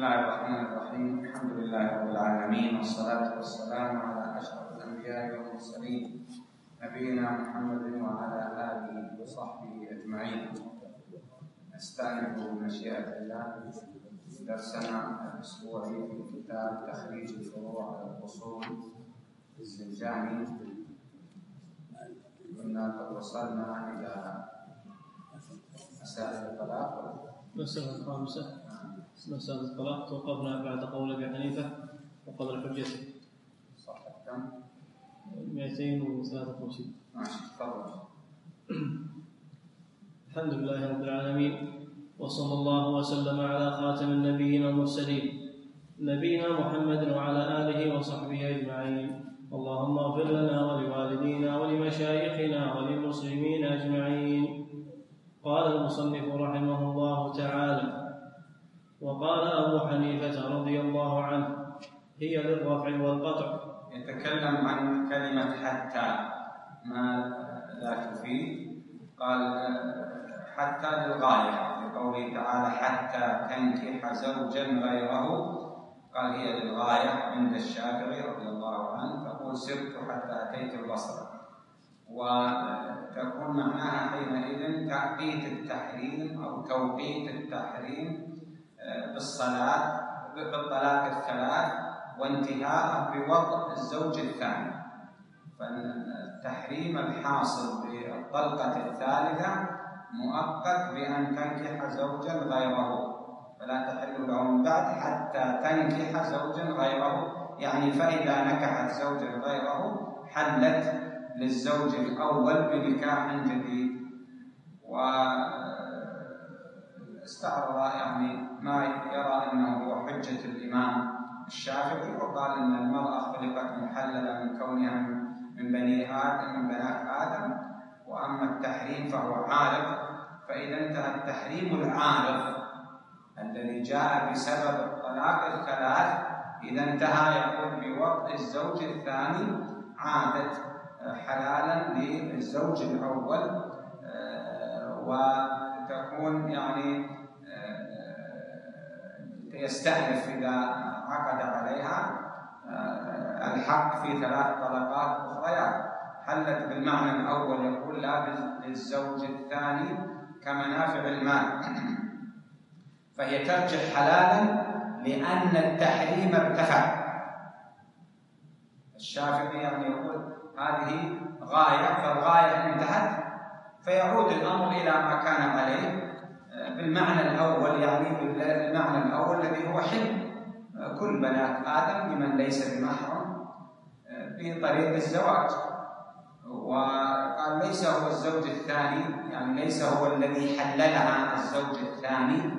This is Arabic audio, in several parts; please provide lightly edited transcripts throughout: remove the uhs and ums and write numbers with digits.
الله الرحمن الرحيم. الحمد لله رب العالمين، والصلاة والسلام على أشرف الأنبياء والمرسلين نبينا محمد وعلى آله وصحبه أجمعين. نستأنف بمشيئة الله درسنا الأسبوعي في كتاب تخريج الفروع على الأصول للزنجاني. كنا قد وصلنا إلى مسائل الطلاق. المسألة الخامسة مسألة الطلاق، توقفنا بعد قول أبي حنيفة وقدر حجته. صفحة كم؟ 253. ماشي، تفضل. الحمد لله رب العالمين، وصلى الله وسلم على خاتم النبيين والمرسلين نبينا محمد وعلى آله وصحبه أجمعين. اللهم اغفر لنا ولوالدينا ولمشايخنا وللمسلمين أجمعين. قال المصنف رحمه الله تعالى: وقال أبو حنيفة رضي الله عنه: هي للرفع والقطع. يتكلم عن كلمة حتى ما لا تفيد. قال حتى للغاية، لقوله تعالى: حتى تنكح زوجا غيره. قال هي للغاية عند الشافعي رضي الله عنه، تقول سرت حتى أتيت البصرة، وتكون معناها حينئذ تأقيت التحريم أو توقيت التحريم بالصلاة بالطلاق الثلاث وانتهاء بوضع الزوج الثاني. فالتحريم الحاصل بالطلقة الثالثة مؤقت بأن تنكح زوجا غيره، فلا تحل له من بعد حتى تنكح زوجا غيره. يعني فإذا نكحت زوجا غيره حلت للزوج الأول بنكاح جديد. واستعرض يعني ما يرى أنه هو حجة الإمام الشافعي، وقال أن المرأة خلقت محللة من كونها من بني آدم، من بنات آدم، وأما التحريم فهو عارض. فإذا انتهى التحريم العارض الذي جاء بسبب الطلاق الثلاث، إذا انتهى يقول بوضع الزوج الثاني عادت حلالا للزوج الأول، وتكون يعني يستأنف إذا عقد عليها الحق في 3 طلقات أخريات. حلت بالمعنى الأول، يقول لا للزوج الثاني كمنافع المال، فهي ترجع حلالا لأن التحريم ارتفع. الشافعي يعني يقول هذه غاية، فالغاية انتهت، فيعود الأمر إلى ما كان عليه بالمعنى الأول، يعني بالمعنى الأول الذي هو حل كل بنات آدم لمن ليس بمحرم بطريق الزواج. وقال ليس هو الزوج الثاني، يعني ليس هو الذي حللها الزوج الثاني،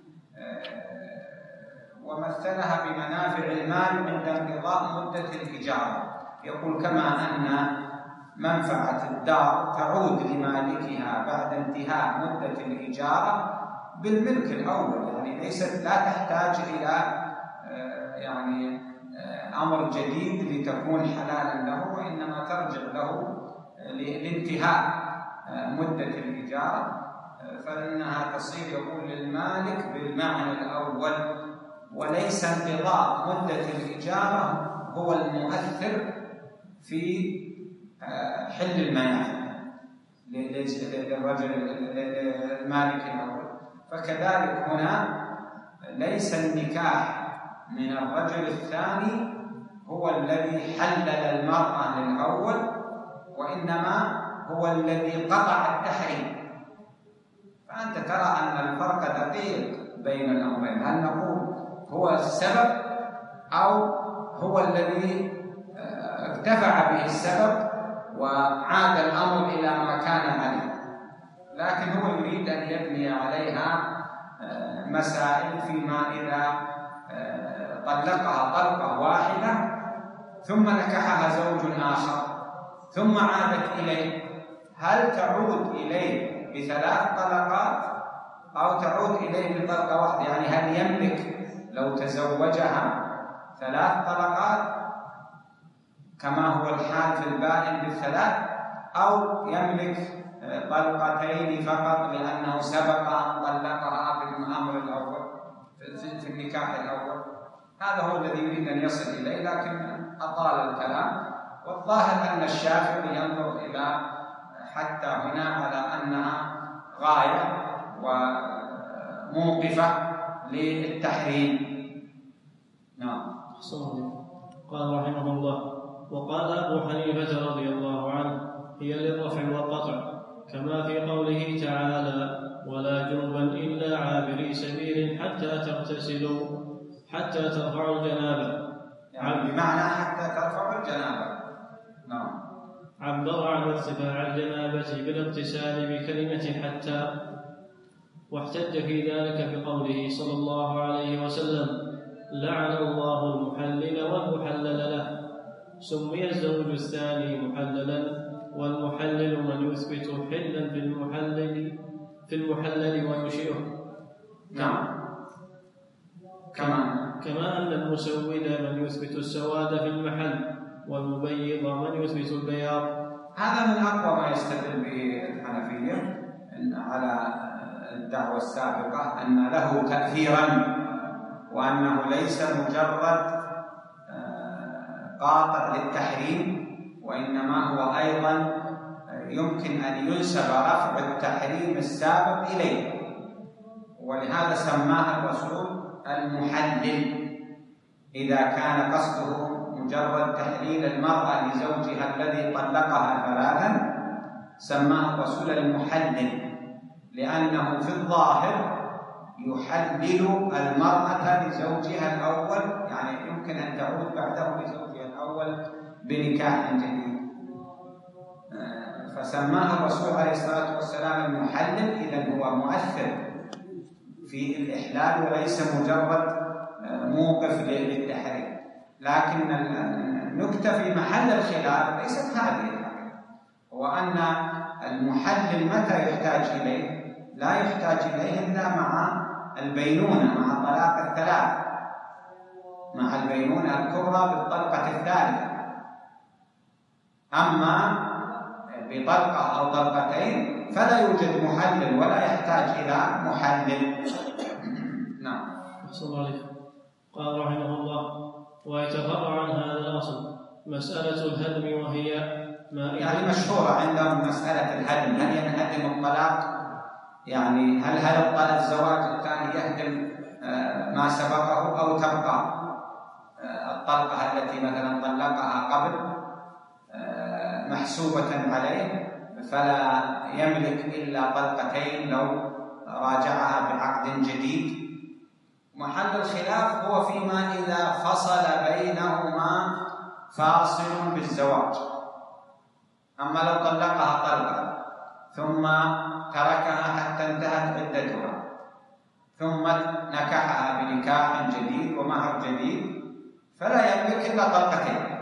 ومثلها بمنافع المال عند انقضاء مدة الإجارة. يقول كما أن منفعة الدار تعود لمالكها بعد انتهاء مدة الإجارة بالملك الأول، يعني ليست لا تحتاج إلى يعني أمر جديد لتكون حلالا له، وإنما ترجع له لانتهاء مدة الإجارة، فإنها تصير يقول للمالك بالمعنى الأول، وليس انقضاء مدة الإجارة هو المؤثر في حل المنافع للرجل المالك الأول. فكذلك هنا ليس النكاح من الرجل الثاني هو الذي حلل المرأة للأول، وإنما هو الذي قطع التحريم. فأنت ترى أن الفرق دقيق بين الأمرين، هل نقول هو السبب أو هو الذي ارتفع به السبب وعاد الأمر إلى ما كان عليه. لكن هو يريد أن يبني عليها مسائل فيما إذا طلقها طلقة واحدة ثم نكحها زوج آخر ثم عادت إليه، هل تعود إليه ب3 طلقات أو تعود إليه بطلقة واحدة؟ يعني هل يملك لو تزوجها 3 طلقات كما هو الحال في البائن ب3، أو يملك طلقتين فقط لأنه سبق أن طلقها في الأمر الأول؟ في في النكاح الأول. هذا هو الذي يريد أن يصل إليه، لكن أطال الكلام. والظاهر أن الشافعي ينظر إلى حتى هنا على أنها غاية وموقفة للتحريم. نعم. قال رحمه الله: وقال أبو حنيفة رضي الله عنه: هي للرفع والقطع، كما في قوله تعالى: ولا جنبا إلا عابري سبيل حتى تغتسلوا حتى ترفعوا الجنابة، يعني بمعنى حتى ترفعوا الجنابة. نعم. عبر عن ارتفاع الجنابة بالاغتسال بكلمة حتى، واحتج في ذلك بقوله صلى الله عليه وسلم: لعن الله المحلل والمحلل له. سمي الزوج الثاني محللا، والمحلل من يثبت حلا في المحلل ويشيره. نعم. كما أن المسود من يثبت السواد في المحل، والمبيض من يثبت البياض. هذا من أقوى ما يستدل به الحنفية على الدعوة السابقة أن له تأثيرا، وأنه ليس مجرد قاطع للتحريم، وإنما هو أيضا يمكن أن ينسب رفع التحريم السابق إليه، ولهذا سماه الرسول المحلل. إذا كان قصده مجرد تحليل المرأة لزوجها الذي طلقها ثلاثا سماه الرسول المحلل، لأنه في الظاهر يحلل المرأة لزوجها الأول، يعني يمكن أن تعود بعده لزوجها الأول بنكاح جديد. فسماه الرسول عليه الصلاة والسلام المحلل، إذن هو مؤثر في الإحلال وليس مجرد موقف للتحريم. لكن النكتة في محل الخلاف ليست هذه، هو أن المحلل متى يحتاج إليه؟ لا يحتاج إليه إلا مع البينونة، مع طلاق الثلاث، مع البينونة الكبرى بالطلقة الثالثة. أما بطلقة أو طلقتين فلا يوجد محلل ولا يحتاج إلى محلل. نعم. أحسن الله عليكم. قال رحمه الله: ويتفرع عن هذا الأصل مسألة الهدم، وهي ما يعني مشهورة عندهم مسألة الهدم، هل ينهدم الطلاق؟ يعني هل الزواج الثاني يهدم ما سبقه، أو تبقى الطلقة التي مثلا طلقها قبل محسوبة عليه فلا يملك إلا طلقتين لو راجعها بعقد جديد؟ محل الخلاف هو فيما إذا فصل بينهما فاصل بالزواج. أما لو طلقها طلقة ثم تركها حتى انتهت عدتها ثم نكحها بنكاح جديد ومهر جديد فلا يملك إلا طلقتين.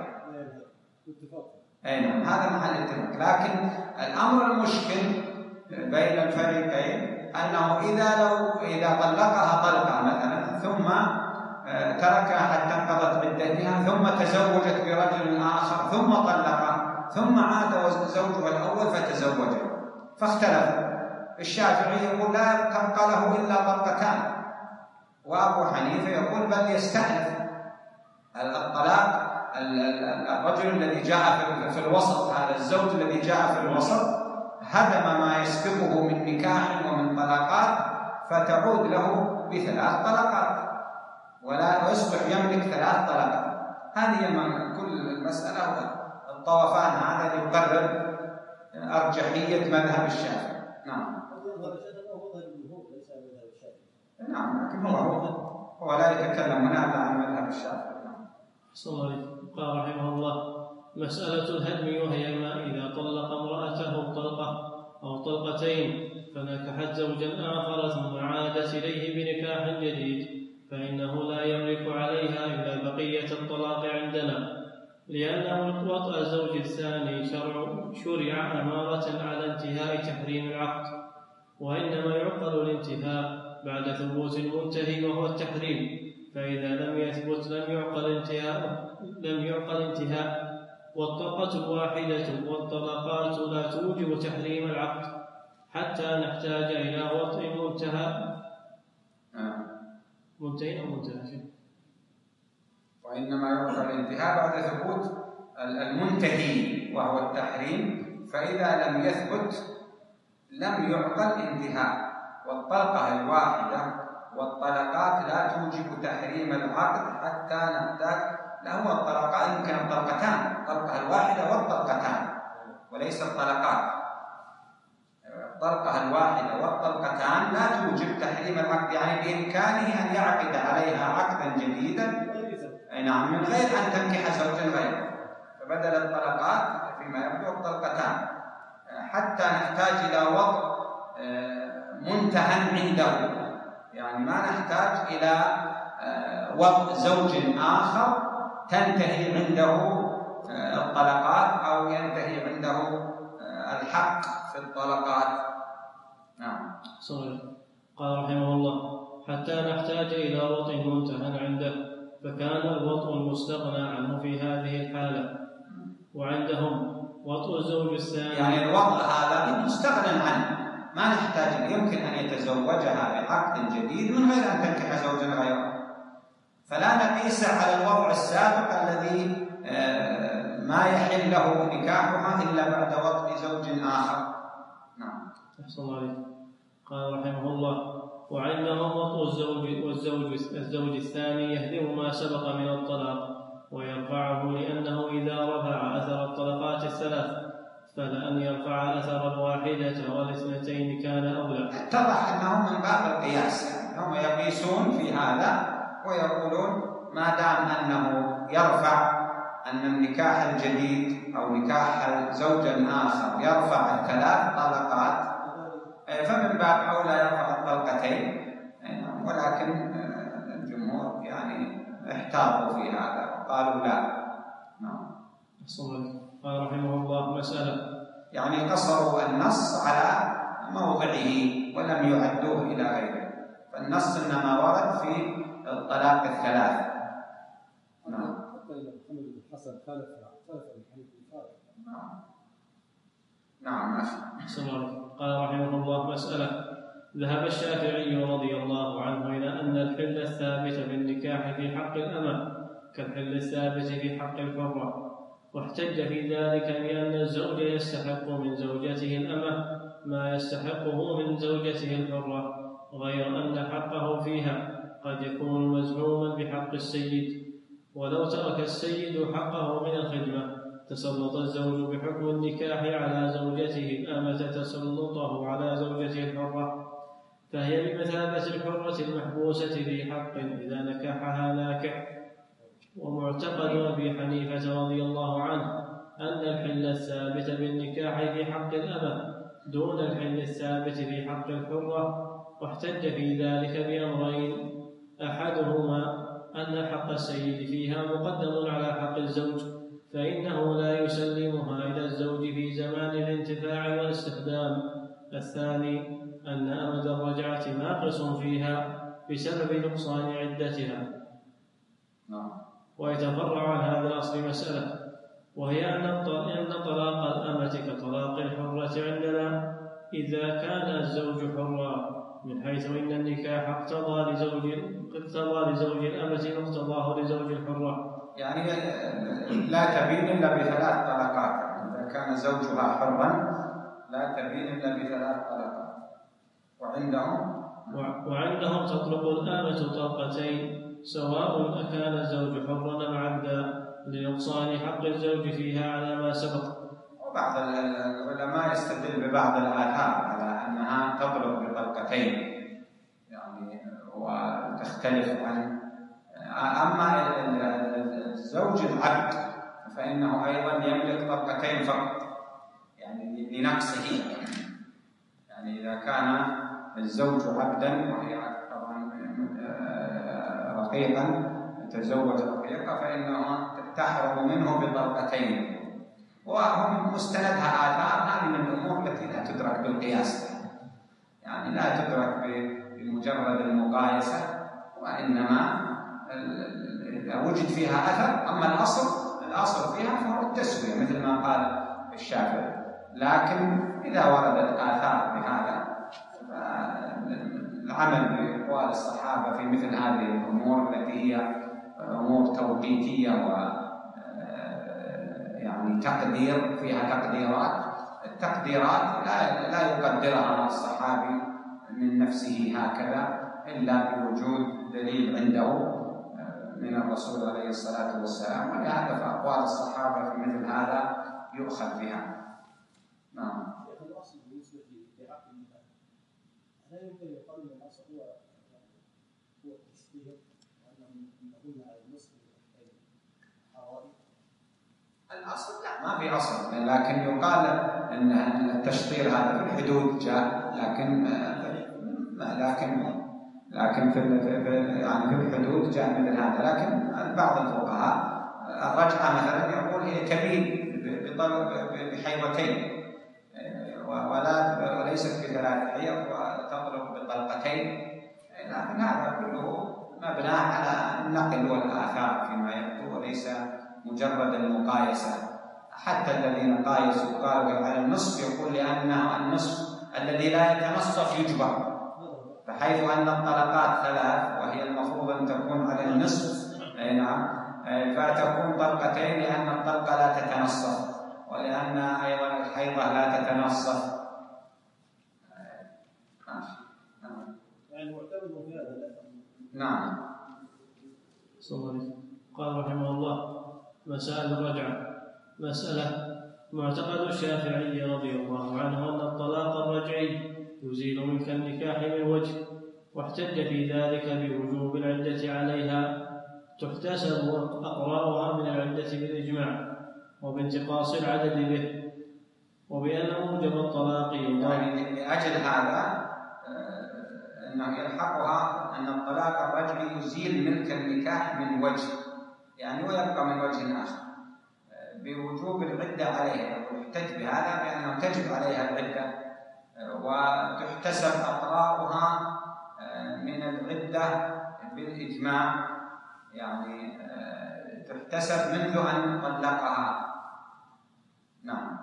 نعم، هذا محل اتفاق. لكن الأمر المشكل بين الفريقين أنه إذا طلقها طلقة مثلا ثم تركها حتى انقضت عدتها ثم تزوجت برجل آخر ثم طلقها ثم عاد زوجها الأول فتزوجها فاختلفوا. الشافعي يقول لا تبقى له إلا طلقتان، وأبو حنيفة يقول بل يستأنف الطلاق. الرجل الذي جاء في الوسط، هذا الزوج الذي جاء في الوسط هدم ما يسبقه من نكاح ومن طلاقات فتعود له بثلاث طلقات ولا يصبح يملك ثلاث طلقات. هذه من كل المسألة. الطوفان هذا يقرر أرجحية مذهب الشافعي. نعم. نعم، لكن هو لا يتكلم هنا عن مذهب الشافعي. صلى الله عليه وسلم. قال رحمه الله: مسألة الهدم، وهي ما إذا طلق امرأته طلقة أو طلقتين فنكحت زوجا آخر ثم عادت إليه بنكاح جديد فإنه لا يملك عليها إلا بقية الطلاق عندنا، لأنه وطأ الزوج الثاني شرع أمارة على انتهاء تحريم العقد، وإنما يعقل الانتهاء بعد ثبوت المنتهي وهو التحريم، فإذا لم يثبت لم يعقل انتهاء. والطلقة الواحدة والطلقات لا توجب تحريم العقد حتى نحتاج إلى وطء منتهي أو منتهى، وإنما يعقد الانتهاء بعد ثبوت المنتهي وهو التحريم، فإذا لم يثبت لم يعقد انتهاء. والطلقة الواحدة والطلقات لا توجب تحريم العقد حتى نحتاج له. الطلقات يمكن الطلقتان، الطلقة الواحدة والطلقتان وليس الطلقات. الطلقة الواحدة والطلقتان لا توجب تحريم العقد، يعني بإمكانه أن يعقد عليها عقدا جديدا نعم من غير أن تنكح زوجا غيره، فبدل الطلقات فيما يبدو الطلقتان، حتى نحتاج إلى وضع منتهى عنده، يعني ما نحتاج إلى وضع زوج آخر تنتهي عنده الطلقات أو ينتهي عنده الحق في الطلقات. نعم. صحيح. قال رحمه الله: حتى نحتاج إلى وطء منتهى عنده، فكان الوطء المستغنى عنه في هذه الحالة. وعندهم وطء الزوج الثاني، يعني الوطء هذا مستغنى عنه، ما نحتاج، يمكن أن يتزوجها بعقد جديد من غير أن تنكح زوجا غيره، فلا نقيس على الوضع السابق الذي ما يحل له نكاحها إلا بعد وطء زوج آخر. نعم. أحسن الله عليك. قال رحمه الله: وعندهم وطء الزوج الثاني يهدم ما سبق من الطلاق ويرفعه، لأنه إذا رفع أثر الطلقات الثلاث فلأن يرفع أثر الواحدة والاثنتين كان أولى. اتضح أنهم من باب القياس، هم يقيسون في هذا ويقولون ما دام أنه يرفع، أن النكاح الجديد أو نكاح زوج آخر يرفع الثلاث طلقات، فمن باب أولى يرفع الطلقتين. ولكن الجمهور يعني احتاطوا في هذا وقالوا لا. نعم. قال رحمه الله: مسألة، يعني قصروا النص على موضعه ولم يعدوه إلى غيره، فالنص إنما ورد في الطلاق الثلاث. نعم. نعم. قال رحمه الله: مسألة، ذهب الشافعي رضي الله عنه إلى أن الحل الثابت بالنكاح في حق الأمة كالحل الثابت في حق الحرة، واحتج في ذلك بأن الزوج يستحق من زوجته الأمة ما يستحقه من زوجته الحرة، غير أن حقه فيها قد يكون مزعوما بحق السيد، ولو ترك السيد حقه من الخدمة تسلط الزوج بحكم النكاح على زوجته الأمة تسلطه على زوجته الحرة، فهي بمثابة الحرة المحبوسة في حق إذا نكحها ناكح. ومعتقد أبي حنيفة رضي الله عنه أن الحل الثابت بالنكاح في حق الأمة دون الحل الثابت في حق الحرة، واحتج في ذلك بأمرين: أحدهما أن حق السيد فيها مقدم على حق الزوج، فإنه لا يسلمها إلى الزوج في زمان الانتفاع والاستخدام. الثاني أن أمد الرجعة ناقص فيها بسبب نقصان عدتها. ويتفرع عن هذا الأصل مسألة، وهي أن طلاق الأمة كطلاق الحرة عندنا إذا كان الزوج حرا، من حيث إن النكاح اقتضى لزوج الأمة مقتضاه لزوج الحرة، يعني لا تبين إلا بثلاث طلقات. إذا كان زوجها حرا لا تبين إلا بثلاث طلقات. وعندهم تطلق الأمة طلقتين سواء أكان الزوج حرا أم عبدا لنقصان حق الزوج فيها على ما سبق. وبعض العلماء يستدل ببعض الآثار على أنها تطلق بطلقتين، يعني وتختلف عن أما الزوج العبد فإنه أيضا يملك طلقتين فقط، يعني لنقصه. يعني إذا كان الزوج عبدا وهي طبعا رقيقا تزوج رقيقة فإنه تحرم منه بطلقتين، وهم مستندها آثار. هذه من الأمور التي لا تدرك بالقياس، يعني لا تدرك بمجرد المقايسة، وإنما إذا وجد فيها أثر. أما الأصل فيها فهو التسوية مثل ما قال الشافعي، لكن إذا وردت آثار بهذا العمل بأقوال الصحابة في مثل هذه الأمور التي هي أمور توقيتية يعني تقدير فيها تقديرات. التقديرات لا يقدرها الصحابي من نفسه هكذا إلا بوجود دليل عنده من الرسول عليه الصلاة والسلام، ولهذا فأقوال الصحابة في مثل هذا يؤخذ بها. نعم. الأصل بالنسبة لعقد النكاح لا يمكن يقال أن الأصل هو التشبيه وأنهم يكون على النصف الحرائي. الأصل لا، ما في أصل، لكن يقال أن التشطير هذا في الحدود جاء، لكن في الحدود جاء مثل هذا. لكن بعض الفقهاء الرجعة مثلا يقول هي تبين بحيضتين وليست بثلاث حيض وتطلق بطلقتين، لكن هذا كله مبنى على النقل والآثار فيما يبدو وليس مجرد المقايسة. حتى الذين قايسوا قالوا على النصف يقول لأنه النصف الذي لا يتنصف يجبر، بحيث أن الطلقات ثلاث وهي المفروض أن تكون على النصف، نعم، فتكون طلقتين لأن الطلقة لا تتنصف ولأن أيضا الحيضة لا تتنصف. يعني معتمد في هذا. نعم. قال رحمه الله: مسائل الرجعة. مسألة: معتقد الشافعي رضي الله عنه أن الطلاق الرجعي يزيل ملك النكاح من وجه، واحتج في ذلك بوجوب العدة عليها، تحتسب أقراؤها من العدة بالإجماع وبانتقاص العدد به، وبأن موجب الطلاق يعني لأجل هذا أنه يلحقها أن الطلاق الرجعي يزيل ملك النكاح من وجه، يعني ويبقى من وجه آخر بوجوب العدة عليها، ويحتج بهذا بأنه تجب عليها العدة وتحتسب أقراؤها من العدة بالإجماع، يعني تحتسب منذ أن طلقها. نعم.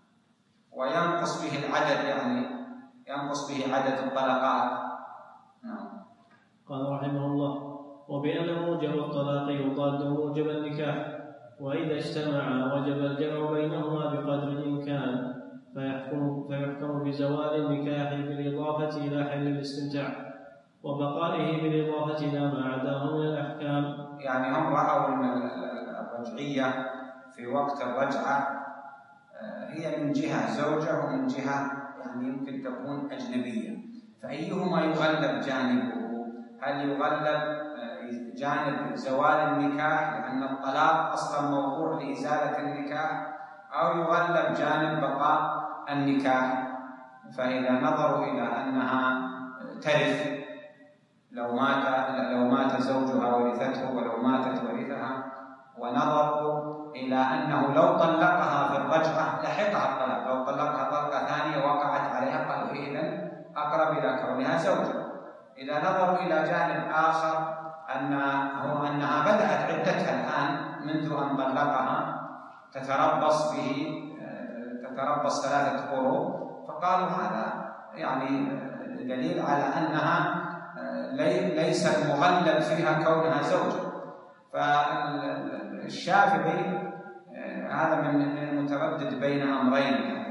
وينقص به العدد، يعني ينقص به عدد الطلقات. نعم. قال رحمه الله: وبأن موجب الطلاق يضاد موجب النكاح، وإذا اجتمعا وجب الجمع بينهما بقدر الإمكان، فيحكم بزوال النكاح بالإضافة إلى حل الاستمتاع وبقائه بالإضافة إلى ما عداه من الأحكام. يعني هم رأوا أن الرجعية في وقت الرجعة هي من جهة زوجة ومن جهة يعني يمكن تكون أجنبية، فأيهما يغلب جانبه؟ هل يغلب جانب زوال النكاح لأن الطلاق أصلا موضوع لإزالة النكاح، أو يغلب جانب بقاء النكاح؟ فإذا نظروا إلى أنها ترث، لو مات زوجها ورثته ولو ماتت ورثها، ونظروا إلى أنه لو طلقها في الرجعة لحقها الطلاق، لو طلقها طلقة ثانية وقعت عليها، قالوا إذن أقرب إلى كونها زوجة. إذا نظروا إلى جانب آخر أنها بدأت عدتها الآن منذ أن طلقها، تتربص 3 قروء، فقالوا هذا يعني دليل على أنها ليس المغلب فيها كونها زوجة. فالشافعي هذا من المتردد بين أمرين،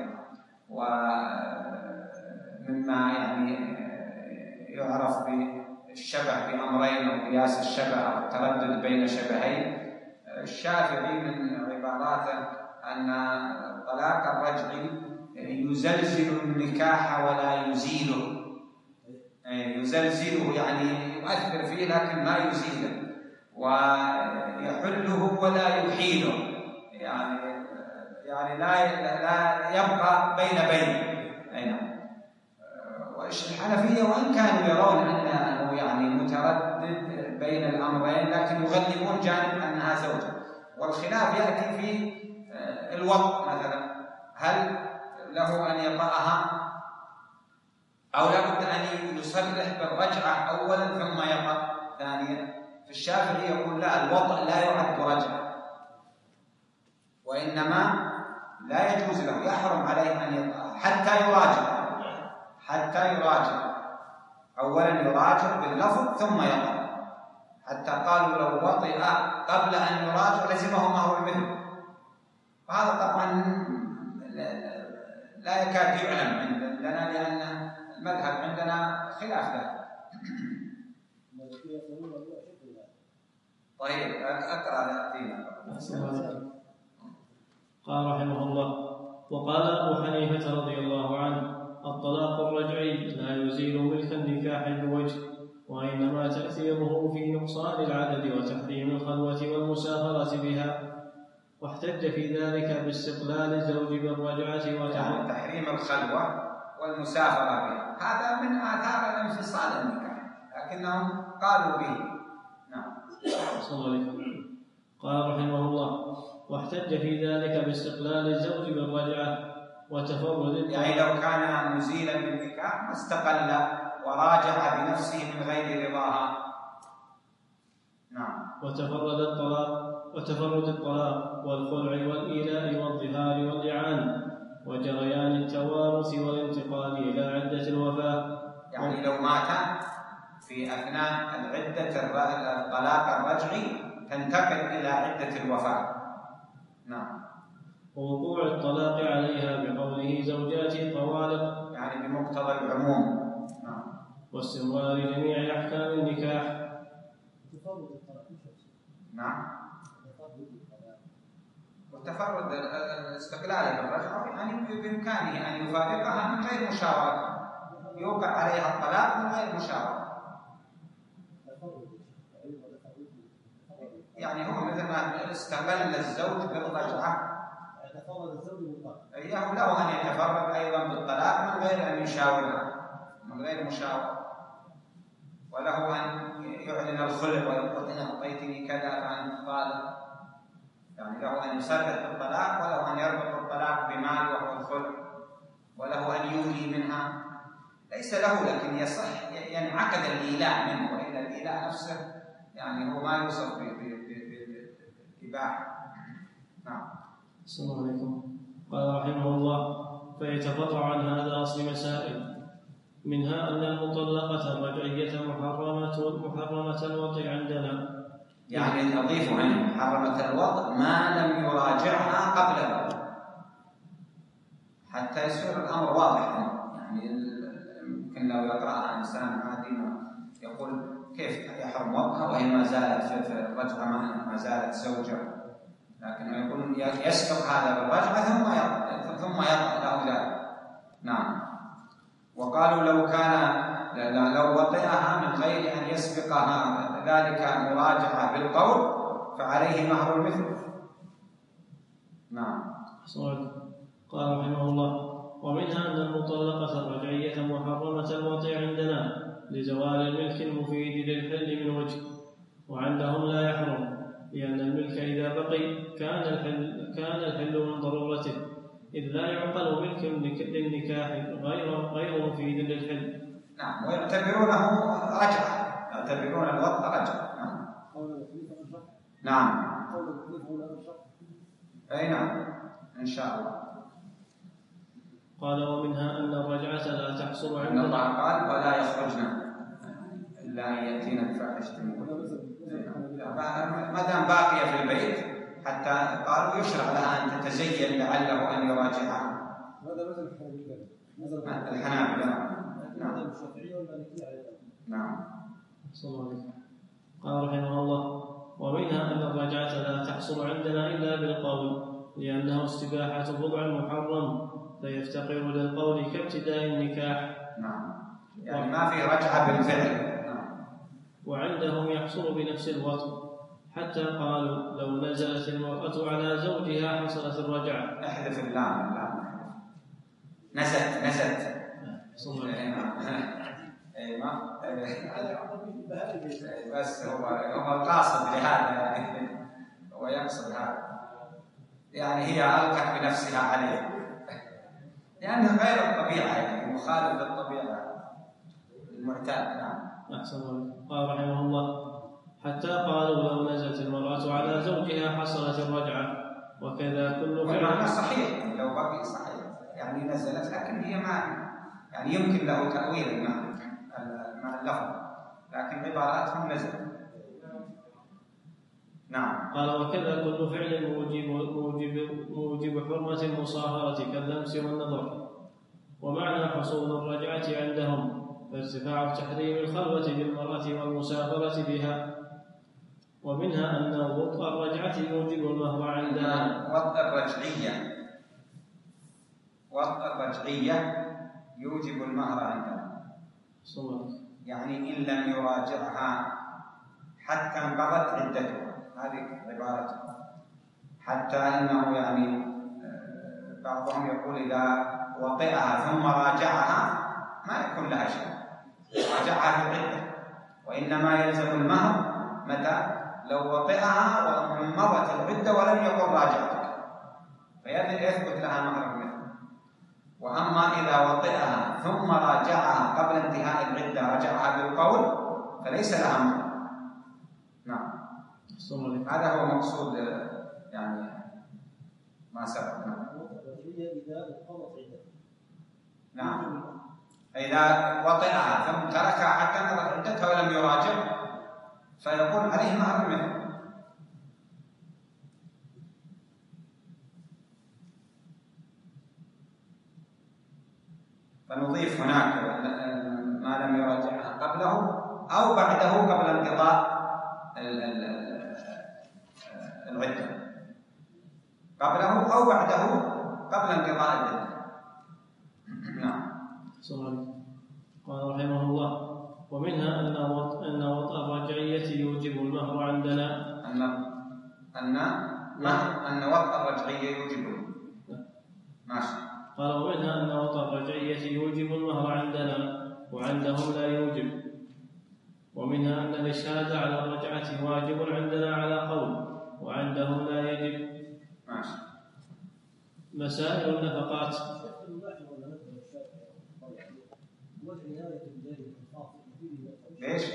ومما يعني يعرف بالشبه بأمرين أو قياس الشبه أو التردد بين شبهين. الشافعي من عباراته أن الطلاق الرجعي يزلزل النكاح ولا يزيله، يزلزله يعني يؤثر فيه لكن ما يزيله، ويحله ولا يحيله، يعني لا يبقى بين. أين الحنفية وإن كانوا يرون أنه يعني متردد بين الأمرين، لكن يغلبون جانب أنها زوجة. والخلاف يأتي في الوقت مثلا، هل له أن يطأها أو لابد أن يصرح بالرجعة أولا ثم يطأ ثانيا؟ في الشافعي يقول لا، الوطأ لا يعد رجعة، وإنما لا يجوز له، يحرم عليه أن يطأ حتى يراجع. أولا يراجع باللفظ ثم يقرأ، حتى قالوا لو وطئ قبل أن يراجع لزمه مهر المثل. وهذا طبعا لا يكاد يعلم عندنا، لأن المذهب عندنا خلاف ذلك. طيب أقرأ فينا. قال رحمه الله: وقال أبو حنيفة رضي الله عنه: الطلاق الرجعي لا يزيل ملك النكاح بوجه، وإنما تأثيره في نقصان العدد وتحريم الخلوة والمسافرة بها. واحتج في ذلك باستقلال الزوج بالرجعة يعني تحريم الخلوة والمسافرة بها هذا من آثار الانفصال النكاح، لكنهم قالوا به. نعم. قال رحمه الله: واحتج في ذلك باستقلال الزوج بالرجعة وتفرد، يعني لو كان مزيلا بالنكاح ما استقل وراجع بنفسه من غير رضاها. نعم. وتفرد الطلاق والخلع والإيلاء والظهار والإعانة وجريان التوارث والانتقال إلى عدة الوفاة. يعني لو مات في أثناء العدة الطلاق الرجعي تنتقل إلى عدة الوفاة. نعم. ووقوع الطلاق عليها بقوله زوجات طوالق، يعني بمقتضى العموم. نعم. واستمرار جميع أحكام النكاح. نعم. والتفرد الاستقلال بالرجعة يعني بإمكانه أن يفارقها من غير مشاورة، يوقع عليها الطلاق من غير مشاورة. يعني هو مثل ما استقل الزوج بالرجعة له أن يتفرد أيضا بالطلاق من غير أن يشاورها، من غير مشاورة، وله أن يعلن الخلع ويقول إن أعطيتني كذا فأنت طالق، يعني له أن يصرح بالطلاق وله أن يربط الطلاق بمال وهو الخلع، وله أن يولي منها، ليس له لكن يصح ينعقد الإيلاء منه، وإلا الإيلاء نفسه يعني هو ما يوصف بالإباحة. نعم. السلام عليكم. قال رحمه الله: فيتفرع عن هذا أصل مسائل، منها أن المطلقة الرجعية محرمة الوطء عندنا. يعني نضيف عنه محرمة الوطء ما لم يراجعها قبله، حتى يصير الأمر واضح. يعني يمكن لو يقرأها إنسان عادي يقول كيف يحرم وطئها وهي ما زالت في الرجعة ما زالت زوجة، لكن يقول يسبق هذا بالرجعة ثم يطأ له ذلك. نعم. وقالوا لو وطئها من غير أن يسبقها ذلك مراجعة بالقول فعليه مهر المثل. نعم. قال رحمه الله: ومنها أن المطلقة الرجعية محرمة الوطء عندنا لزوال الملك المفيد للحل من وجه، وعندهم لا يحرم، لأن الملك إذا بقي كان الحل من ضرورته، إذ لا يعقل ملك للنكاح غير مفيد للحل. نعم. ويعتبرونه رجعة، يعتبرون الوطء رجعة. نعم. نعم. أي نعم إن شاء الله. قال: ومنها أن الرجعة لا تحصل عند الله قال: ولا يخرجن إلا أن يأتين بفاحشة ما دام باقية في البيت، حتى قالوا يشرع لها أن تتزين لعله أن يراجعها. هذا الحنابلة. نعم. نعم. قال رحمه الله: ومنها أن الرجعة لا تحصل عندنا إلا بالقول، لأنه استباحة بضع محرم فيفتقر للقول كابتداء النكاح. نعم. يعني ما في رجعة بالفعل. نعم. وعندهم يحصل بنفس الوطء، حتى قالوا لو نزلت المرأة على زوجها حصلت الرجعة. احذف اللام. نزلت. بس هو القاصد لهذا، هو يقصد هذا، يعني هي ألقت بنفسها عليه، لأنه غير الطبيعة، يعني مخالف للطبيعة المعتاد. نعم. أحسن. قال رحمه الله: حتى قالوا لو نزلت المرأة على زوجها حصلت الرجعة، وكذا كل فعل. والمعنى صحيح، لو بقي صحيح، يعني نزلت، لكن هي ما يعني يمكن له تأويل المعنى اللفظ، لكن عباراتهم نزل. نعم. قال وكذا كل فعل موجب حرمة المصاهرة كاللمس والنظر. ومعنى حصول الرجعة عندهم ارتفاع تحريم الخلوة بالمرأة والمسافرة بها. ومنها أن وطء الرجعة يوجب المهر عندنا. وطء الرجعية يوجب المهر عندنا، يعني إن لم يراجعها حتى انقضت عدتها، هذه عبارته. حتى أنه يعني بعضهم يقول إذا وطئها ثم راجعها ما يكون لها شيء، راجعها في العدة، وإنما يلزم المهر متى؟ لو وطئها ومضت العدة ولم يكن راجعتك، فيثبت لها مهر مثله. وأما إذا وطئها ثم راجعها قبل انتهاء العدة، رجعها بالقول، فليس لها مهر. نعم. هذا هو مقصود يعني ما سبق. نعم. إذا وطئها ثم تركها حتى انقضت عدتها ولم يراجع، فيكون عليه مهر مثله. فنضيف هناك ما لم يراجعها قبله أو بعده قبل انقضاء العدة، قبله أو بعده قبل انقضاء العدة. نعم. قال رحمه الله ومنها أن وطء الرجعية يوجب المهر عندنا. أن وطء الرجعية يوجب. ماشي. قال ومنها أن وطء الرجعية يوجب المهر عندنا وعندهم لا يوجب. ومنها أن الإشهاد على الرجعة واجب عندنا على قول وعندهم لا يجب. ماشي. مسائل النفقات. ليش؟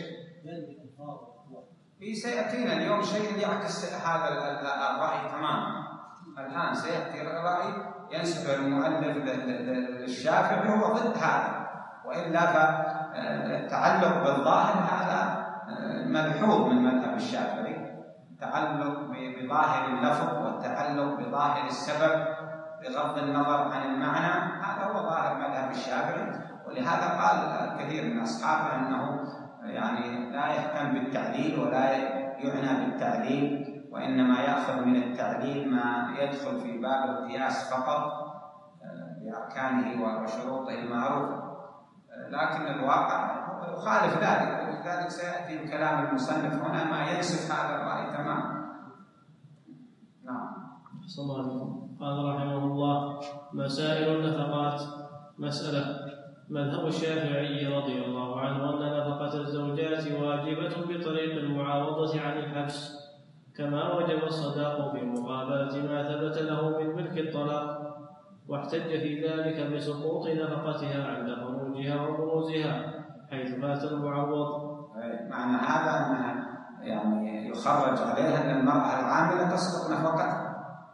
سيأتينا اليوم شيء يعكس هذا الرأي تماما. الآن سيأتي الرأي ينسب المؤلف للشافعي هو ضد هذا، وإلا فالتعلق بالظاهر هذا ملحوظ من مذهب الشافعي، التعلق بظاهر اللفظ والتعلق بظاهر السبب بغض النظر عن المعنى، هذا هو ظاهر مذهب الشافعي. ولهذا قال كثير من أصحابه أنه يعني لا يهتم بالتعليل ولا يعنى بالتعليل، وإنما يأخذ من التعليل ما يدخل في باب القياس فقط بأركانه وشروطه المعروفة، لكن الواقع يخالف ذلك. ولذلك سيأتي بكلام المصنف هنا ما ينسف هذا الرأي تماما. نعم. قال رحمه الله مسائل النفقات. مسألة. مذهب الشافعي رضي الله عنه أن نفقة الزوجات واجبة بطريق المعاوضة عن الحبس، كما وجب الصداق في مقابلة ما ثبت له من ملك الطلاق، واحتج في ذلك بسقوط نفقتها عند خروجها وبروزها حيث مات المعوض. معنى هذا أن يعني يخرج عليها أن المرأة العاملة تسقط نفقتها.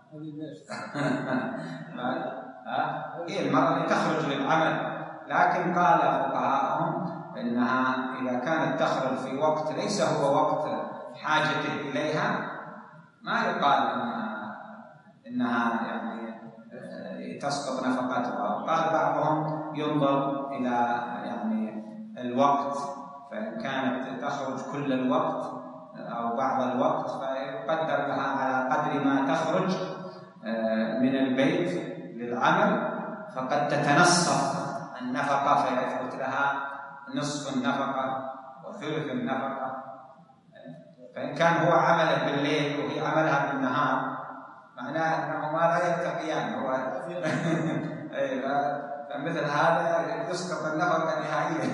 هي المرأة اللي تخرج للعمل، لكن قال فقهاءهم إنها إذا كانت تخرج في وقت ليس هو وقت حاجته إليها ما يقال إنها يعني تسقط نفقتها. قال بعضهم ينظر إلى يعني الوقت، فإن كانت تخرج كل الوقت أو بعض الوقت فيقدر لها على قدر ما تخرج من البيت للعمل، فقد تتنصف النفقة فيثبت لها نصف النفقة وثلث النفقة. فإن كان هو عمله بالليل وهي عملها بالنهار معناه أنهما لا يلتقيان، هو فمثل هذا يسقط النفقة نهائيا.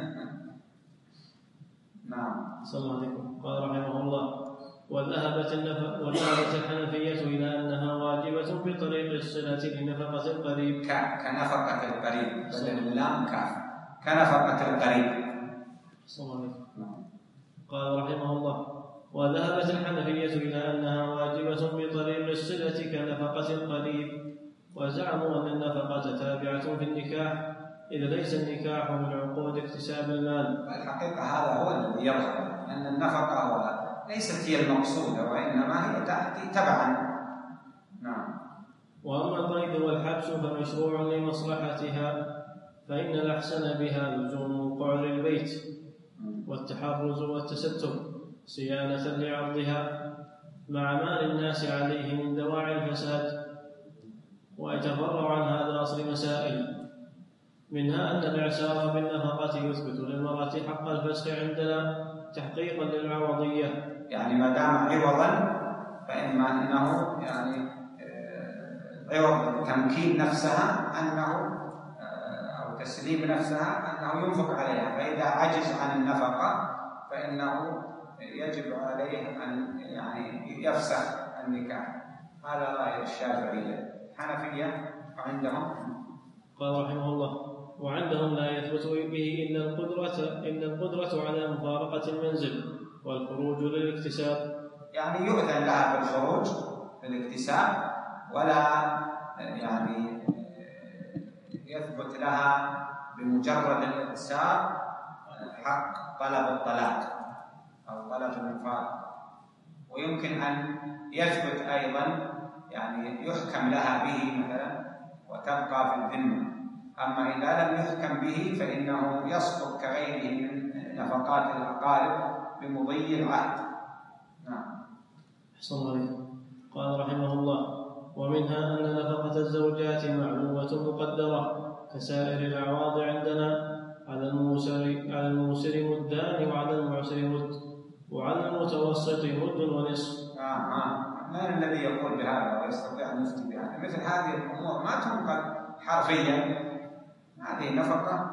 نعم. صلى الله عليه وسلم. قال رحمه الله وذهبت الحنفية إلى أنها واجبة بطريق الصلة لنفقة القريب. كنفقة القريب بدل اللام كاف، كنفقة القريب. صلى الله عليه وسلم. قال رحمه الله وذهبت الحنفية إلى أنها واجبة بطريق الصلة كنفقة القريب، وزعموا أن النفقة تابعة في النكاح إذ ليس النكاح من عقود اكتساب المال. الحقيقة هذا هو الذي يظهر، أن النفقة ليست هي المقصودة، وإنما هي تأتي تبعا. نعم. وأما القيد والحبس فمشروع لمصلحتها، فإن الأحسن بها لزوم قعر البيت والتحرز والتستر صيانة لعرضها مع مال الناس عليه من دواعي الفساد. ويتفرع عن هذا أصل مسائل، منها أن الإعسار بالنفقة يثبت للمرأة حق الفسخ عندنا تحقيقا للعوضية. يعني ما دام عوضا فإما أنه يعني عوض تمكين نفسها أنه أو تسليم نفسها أنه ينفق عليها، فإذا عجز عن النفقة فإنه يجب عليه أن يعني يفسخ النكاح. هذا رأي الشافعية. الحنفية عندهم قال رحمه الله: وعندهم لا يثبت به إلا القدرة على مفارقة المنزل والخروج للاكتساب. يعني يؤذن لها بالخروج للاكتساب، ولا يعني يثبت لها بمجرد الاكتساب حق طلب الطلاق أو طلب الإنفاق. ويمكن أن يثبت أيضا يعني يحكم لها به مثلا وتبقى في الذمة. أما إذا لم يحكم به فإنه يسقط كغيره من نفقات الأقارب بمضي العهد. نعم. أحسن الله. قال رحمه الله: ومنها أن نفقة الزوجات معلومة مقدرة كسائر الأعواض عندنا، على الموسر مدان وعلى المعسر مد، وعلى المتوسط مد ونصف. من الذي يقول بهذا ويستطيع أن يفتي بهذا؟ مثل هذه الأمور ما تنقل حرفيا. هذه نفقة،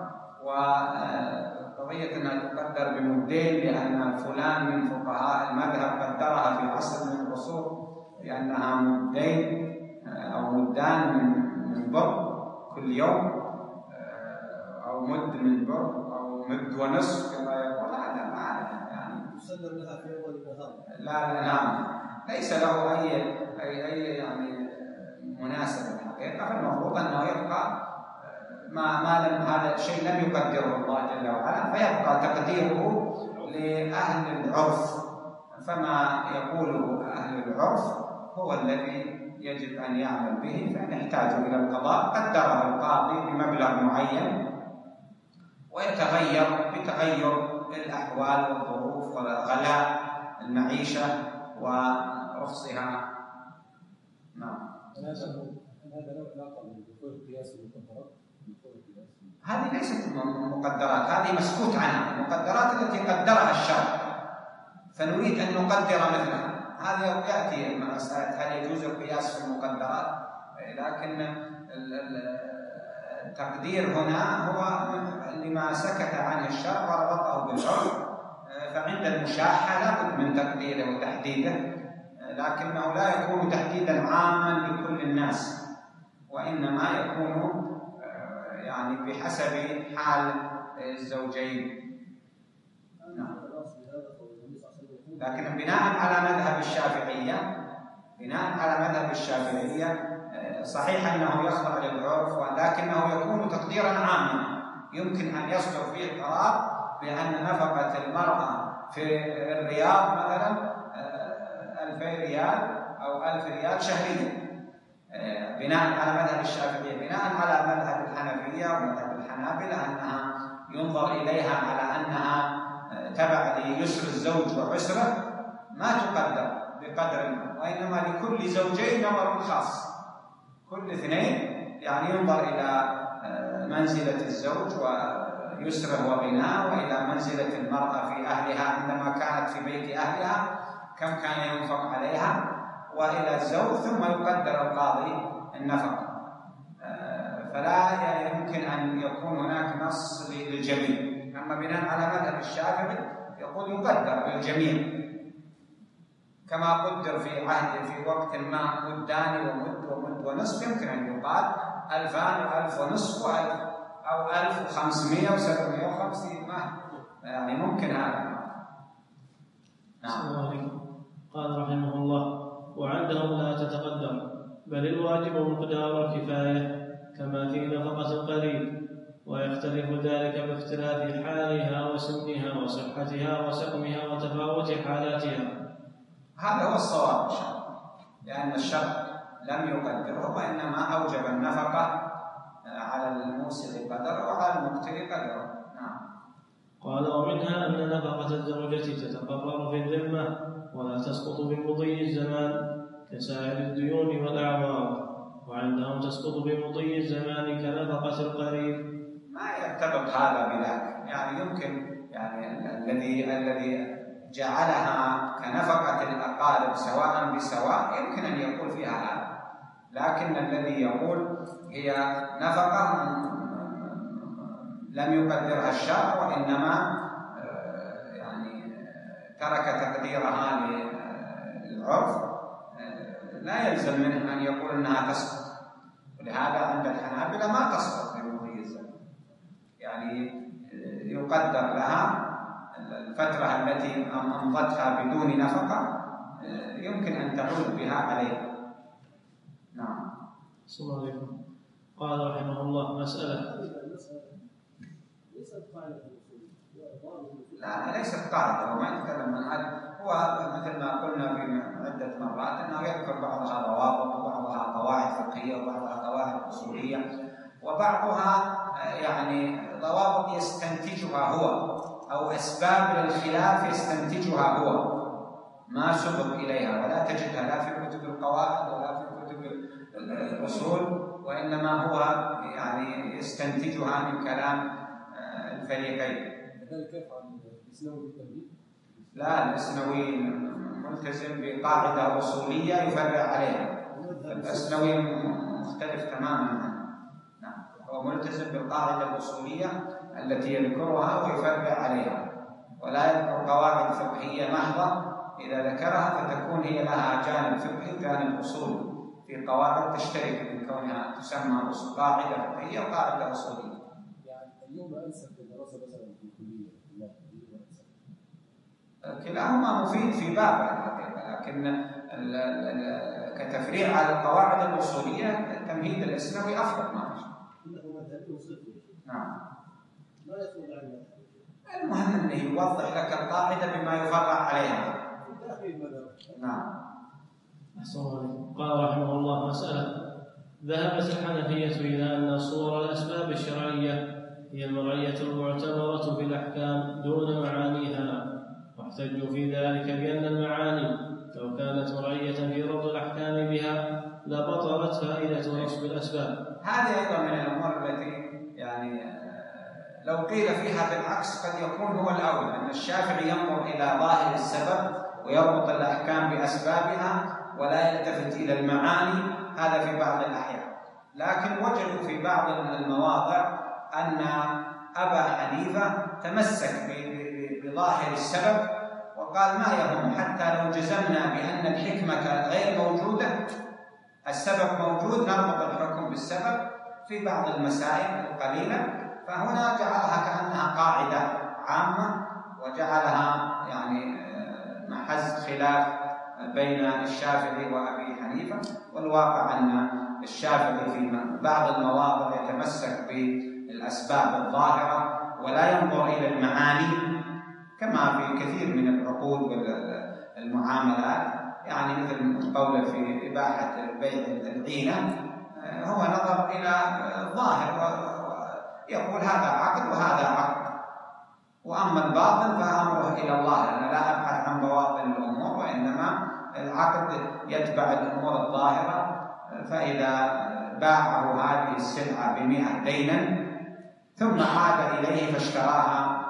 وقضية أنها تقدر بمدين لأن فلان من فقهاء المذهب قدرها في عصر من العصور لأنها مدين أو مدان من بر كل يوم، أو مد من بر أو مد ونصف كما يقول. هذا ما يعني يسلم لها في أول النهار. لا نعم، ليس له أي يعني مناسبة الحقيقة. فالمفروض أنه يبقى ما لم هذا الشيء لم يقدره الله جل وعلا، فيبقى تقديره لأهل العرف. فما يقوله أهل العرف هو الذي يجب أن يعمل به. فإن احتاجوا إلى القضاء قدره القاضي بمبلغ معين، ويتغير بتغير الأحوال والظروف وغلاء المعيشة ورخصها. نعم. هذا له علاقة بدخول القياس والمقدرات. هذه ليست مقدرات، هذه مسكوت عنها. المقدرات التي قدرها الشرع فنريد أن نقدر مثلها. هذا يأتي مسألة هل يجوز القياس في المقدرات، لكن التقدير هنا هو لما سكت عنه الشرع وربطه بالعرف. فعند المشاحة لابد من تقديره وتحديده، لكنه لا يكون تحديدا عاما لكل الناس، وإنما يكون يعني بحسب حال الزوجين. لكن بناء على مذهب الشافعية صحيح أنه يخضع للعرف، ولكنه يكون تقديرا عاما. يمكن أن يصدر فيه قرار بأن نفقة المرأة في الرياض مثلا 2000 ريال أو 1000 ريال شهريا، بناء على مذهب الشافعية. بناء على مذهب الحنفية ومذهب الحنابلة أنها ينظر إليها على أنها تبع ليسر الزوج وعسره، ما تقدر بقدر، وإنما لكل زوجين نظر خاص. كل اثنين يعني ينظر إلى منزلة الزوج ويسره وغناه، وإلى منزلة المرأة في أهلها عندما كانت في بيت أهلها كم كان ينفق عليها، وإلى الزوج، ثم يقدر القاضي النفقة. فلا يمكن أن يكون هناك نص للجميع. أما بناء على مذهب الشافعي يقول يقدر للجميع، كما قدر في وقت ما مدان ومد ونصف. يمكن أن يقال 2000 و1000 ونصف أو 1500 و750، يعني ممكن هذا. نعم. قال رحمه الله: وعندهم لا تتقدر، بل الواجب مقدار الكفاية كما في نفقة القريب، ويختلف ذلك باختلاف حالها وسنها وصحتها وسقمها وتفاوت حالاتها. هذا هو الصواب إن شاء الله، لأن الشرع لم يقدره وإنما أوجب النفقة على الموسر قدره وعلى المقتر قدره. قال: ومنها أن نفقة الزوجة تتقرر في الذمة ولا تسقط بمضي الزمان كسائر الديون والأعوار، وعندهم تسقط بمضي الزمان كنفقة القريب. ما يرتبط هذا بذاك، يعني يمكن الذي جعلها كنفقة الأقارب سواء بسواء يمكن أن يقول فيها هذا، لكن الذي يقول هي نفقة لم يقدرها الشرع وإنما يعني ترك تقديرها للعرف لا يلزم منه أن يقول أنها تسقط. ولهذا عند الحنابلة ما تسقط بمضي الزمن، يعني يقدر لها الفترة التي أمضتها بدون نفقة يمكن أن تعود بها عليها. نعم. السلام عليكم. قال رحمه الله: مسألة. لا ليست قاعدة، وما يتكلم عن هذا. هو مثل ما قلنا في عدة مرات أنه يذكر بعضها ضوابط وبعضها قواعد فقهية وبعضها قواعد أصولية وبعضها يعني ضوابط يستنتجها هو أو أسباب للخلاف يستنتجها هو ما سبق إليها، ولا تجدها لا في كتب القواعد ولا في كتب الأصول، وإنما هو يعني يستنتجها من كلام الفريقين. لا، الأسنوي ملتزم بقاعدة أصولية يفرع عليها، الأسنوي مختلف تماما عنه. نعم، هو ملتزم بالقاعدة الأصولية التي يذكرها ويفرع عليها، ولا يذكر قواعد فقهية محضة إذا ذكرها فتكون هي لها جانب فقهي وجانب أصولي. في قواعد تشترك من كونها تسمى قاعدة فقهية وقاعدة أصولية. يعني اليوم أنسب الدراسة مثلا في الكلية كلاهما مفيد في باب الحقيقة، لكن كتفريع على القواعد الأصولية تمهيد الأسنوي أفضل ما شاء. نعم. المهم أنه يوضح لك القاعدة بما يفرع عليها. نعم. قال رحمه الله: مسألة. ذهبت الحنفية إلى أن صور الأسباب الشرعية هي المرعية المعتبرة في الأحكام دون معانيها، واحتجوا في ذلك بأن المعاني لو كانت مرعية في ربط الأحكام بها لبطلت فائدة نصب الأسباب. هذه أيضا من الأمور التي يعني لو قيل فيها بالعكس قد يكون هو الأول، أن الشافعي ينظر إلى ظاهر السبب ويربط الأحكام بأسبابها ولا يلتفت إلى المعاني، هذا في بعض الأحيان. لكن وجدوا في بعض المواضع أن أبا حنيفة تمسك بظاهر السبب وقال ما يهم، حتى لو جزمنا بأن الحكمة غير موجودة السبب موجود نربط الحكم بالسبب في بعض المسائل القليلة. فهنا جعلها كأنها قاعدة عامة وجعلها يعني محز خلاف بين الشافعي وأبي حنيفة، والواقع أن الشافعي في بعض المواضع يتمسك بالأسباب الظاهرة ولا ينظر إلى المعاني كما في كثير من العقود والمعاملات، يعني مثل قوله في إباحة بيع العينة هو نظر إلى الظاهر ويقول هذا عقد وهذا عقد، وأما الباطن فأمره إلى الله، أنا لا أبحث عن بواطن الأمور وإنما العقد يتبع الأمور الظاهرة. فإذا باعه هذه السلعة ب100 دينا ثم عاد إليه فاشتراها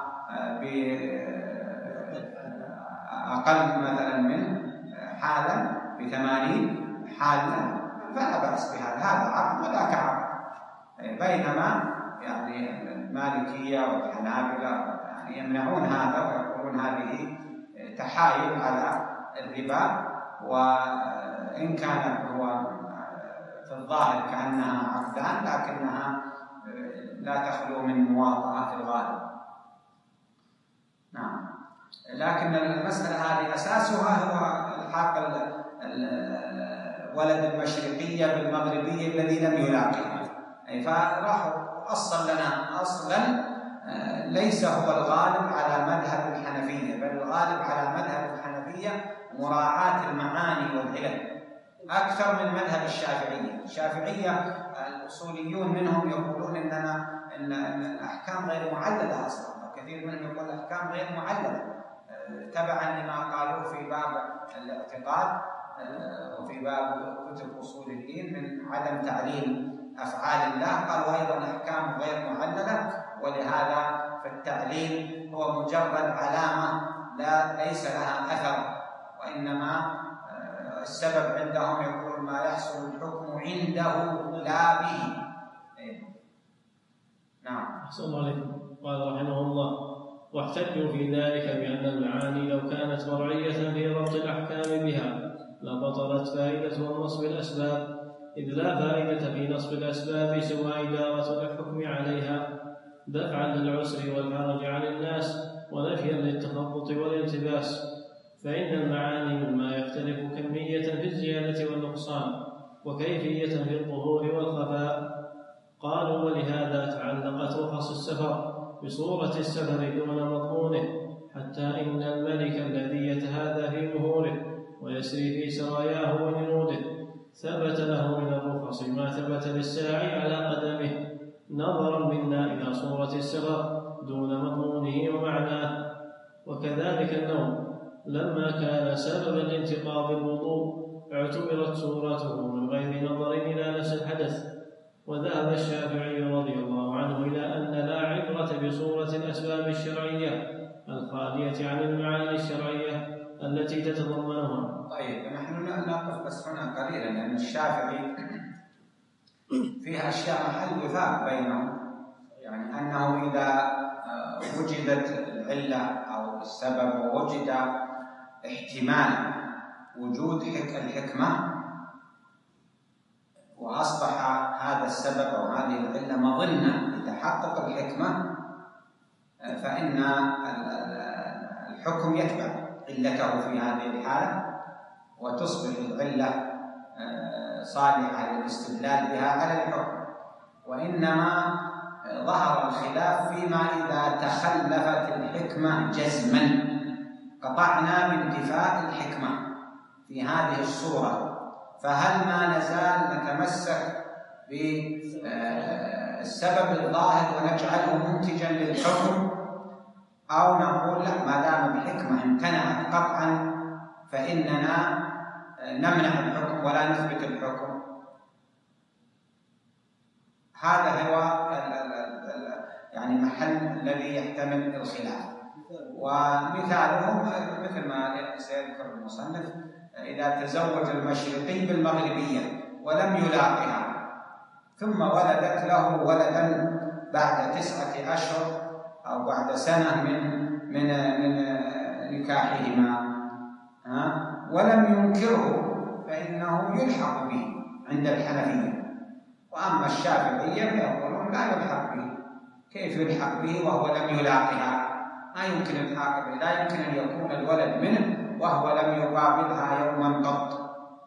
بأقل مثلا من حالا ب80 حالا فلا بأس بهذا، هذا عقد وذاك عقد. بينما يعني المالكية والحنابلة يعني يمنعون هذا ويقولون هذه تحايل على الربا، وإن كان هو في الظاهر كأنها عقدان لكنها لا تخلو من مواطأة في الغالب. نعم. لكن المسألة هذه أساسها هو الحاق الولد المشرقية بالمغربية الذي لم يلاقيه، فراحوا أصل لنا أصلا ليس هو الغالب على مذهب الحنفية، بل الغالب على مذهب الحنفية مراعاة المعاني والعلل أكثر من مذهب الشافعية. الشافعية الأصوليون منهم يقولون إن الأحكام غير معللة أصلا، كثير منهم يقول الأحكام غير معللة تبعا لما قالوه في باب الاعتقاد وفي باب كتب أصول الدين من عدم تعليل أفعال الله. قالوا أيضا الأحكام غير معللة، ولهذا فالتعليل هو مجرد علامة ليس لها أثر، وإنما السبب عندهم يقول ما يحصل الحكم عنده لا به. نعم. أحسن الله عليكم. قال رحمه الله: واحتجوا في ذلك بأن المعاني لو كانت مرعية في ربط الأحكام بها لبطلت فائدة نصب الأسباب، إذ لا فائدة في نصب الأسباب سوى إدارة الحكم عليها دفعا للعسر والحرج عن الناس ونفيا للتخبط والالتباس، فإن المعاني مما يختلف كمية في الزيادة والنقصان وكيفية في الظهور والخفاء. قالوا: ولهذا تعلقت رخص السفر بصورة السفر دون مضمونه، حتى إن الملك الذي يتهادى في مهوره ويسري في سراياه وجنوده ثبت له من الرخص ما ثبت للساعي على قدمه، نظرا منا إلى صورة السفر دون مضمونه ومعناه. وكذلك النوم لما كان سببا لانتقاض الوضوء اعتبرت صورته من غير نظر إلى نفس الحدث. وذهب الشافعي رضي الله عنه إلى أن لا عبرة بصورة الأسباب الشرعية الخالية عن المعاني الشرعية التي تتضمنها. طيب، نحن نقف بس هنا قليلا، لأن الشافعي فيها أشياء محل وفاق بينهم، يعني أنه إذا وجدت العلة أو السبب ووجد احتمال وجود الحكمة وأصبح هذا السبب أو هذه العلة مظنة لتحقق الحكمة، فإن الحكم يتبع علته في هذه الحالة وتصبح العلة صالحة للاستدلال بها على الحكم. وإنما ظهر الخلاف فيما إذا تخلفت الحكمة جزما، قطعنا بانتفاء الحكمة في هذه الصورة، فهل ما نزال نتمسك بالسبب الظاهر ونجعله منتجا للحكم، أو نقول لا، ما دام الحكمة امتنعت قطعا فإننا نمنع الحكم ولا نثبت الحكم؟ هذا هو يعني المحل الذي يحتمل الخلاف. ومثالهم مثل ما سيذكر المصنف: إذا تزوج المشرقي بالمغربية ولم يلاقها ثم ولدت له ولدا بعد 9 أشهر أو بعد سنة من نكاحهما ولم ينكره، فإنه يلحق به عند الحنفية. وأما الشافعية فيقولون لا يلحق به. كيف يلحق به وهو لم يلاقها؟ ما يمكن الحاق به، لا يمكن أن يكون الولد منه وهو لم يقابلها يوما قط.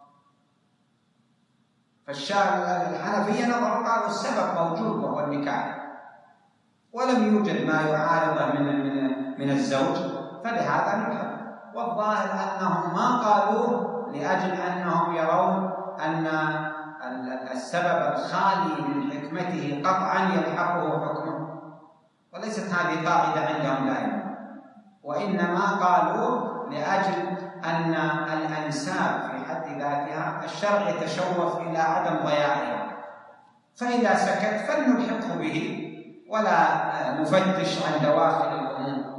فالحنفية نظروا قالوا السبب موجود وهو النكاح، ولم يوجد ما يعارضه من الزوج، فلهذا نلحق. والظاهر أنهم ما قالوه لأجل أنهم يرون أن السبب الخالي من حكمته قطعا يلحقه حكمه، وليست هذه قاعدة عندهم دائما، وإنما قالوا لأجل أن الأنساب في حد ذاتها الشرع يتشوف إلى عدم ضياعها، فإذا سكت فلنلحقه به ولا نفتش عن دواخل الأمور.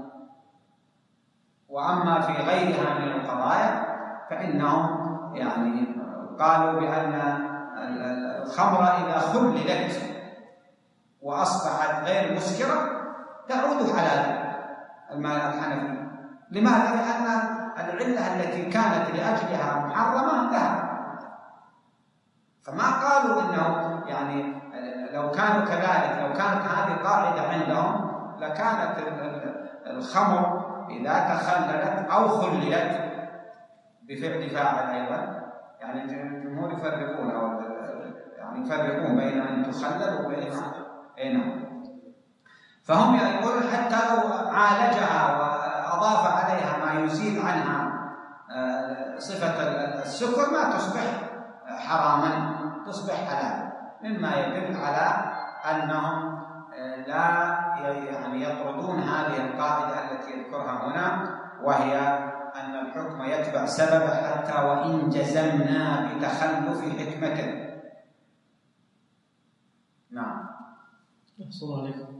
وأما في غيرها من القضايا فإنهم يعني قالوا بأن الخمر إذا خللت وأصبحت غير مسكرة تعود حلالا الحنفي. لماذا؟ لأن العلة التي كانت لأجلها محرمة انتهت. فما قالوا إنه يعني لو كانوا كذلك، لو كانت هذه قاعدة عندهم لكانت الخمر إذا تخللت أو خللت بفعل فاعل أيضا، يعني الجمهور يفرقون، أو يعني يعني يفرقون بين أن تخلل وبين نعم. فهم يقولون حتى لو عالجها وأضاف عليها ما يزيل عنها صفة السكر ما تصبح حراما، تصبح حلال، مما يدل على أنهم لا يعني يطردون هذه القاعدة التي يذكرها هنا، وهي أن الحكم يتبع سببه حتى وإن جزمنا بتخلف حكمته. نعم. أحسن عليكم.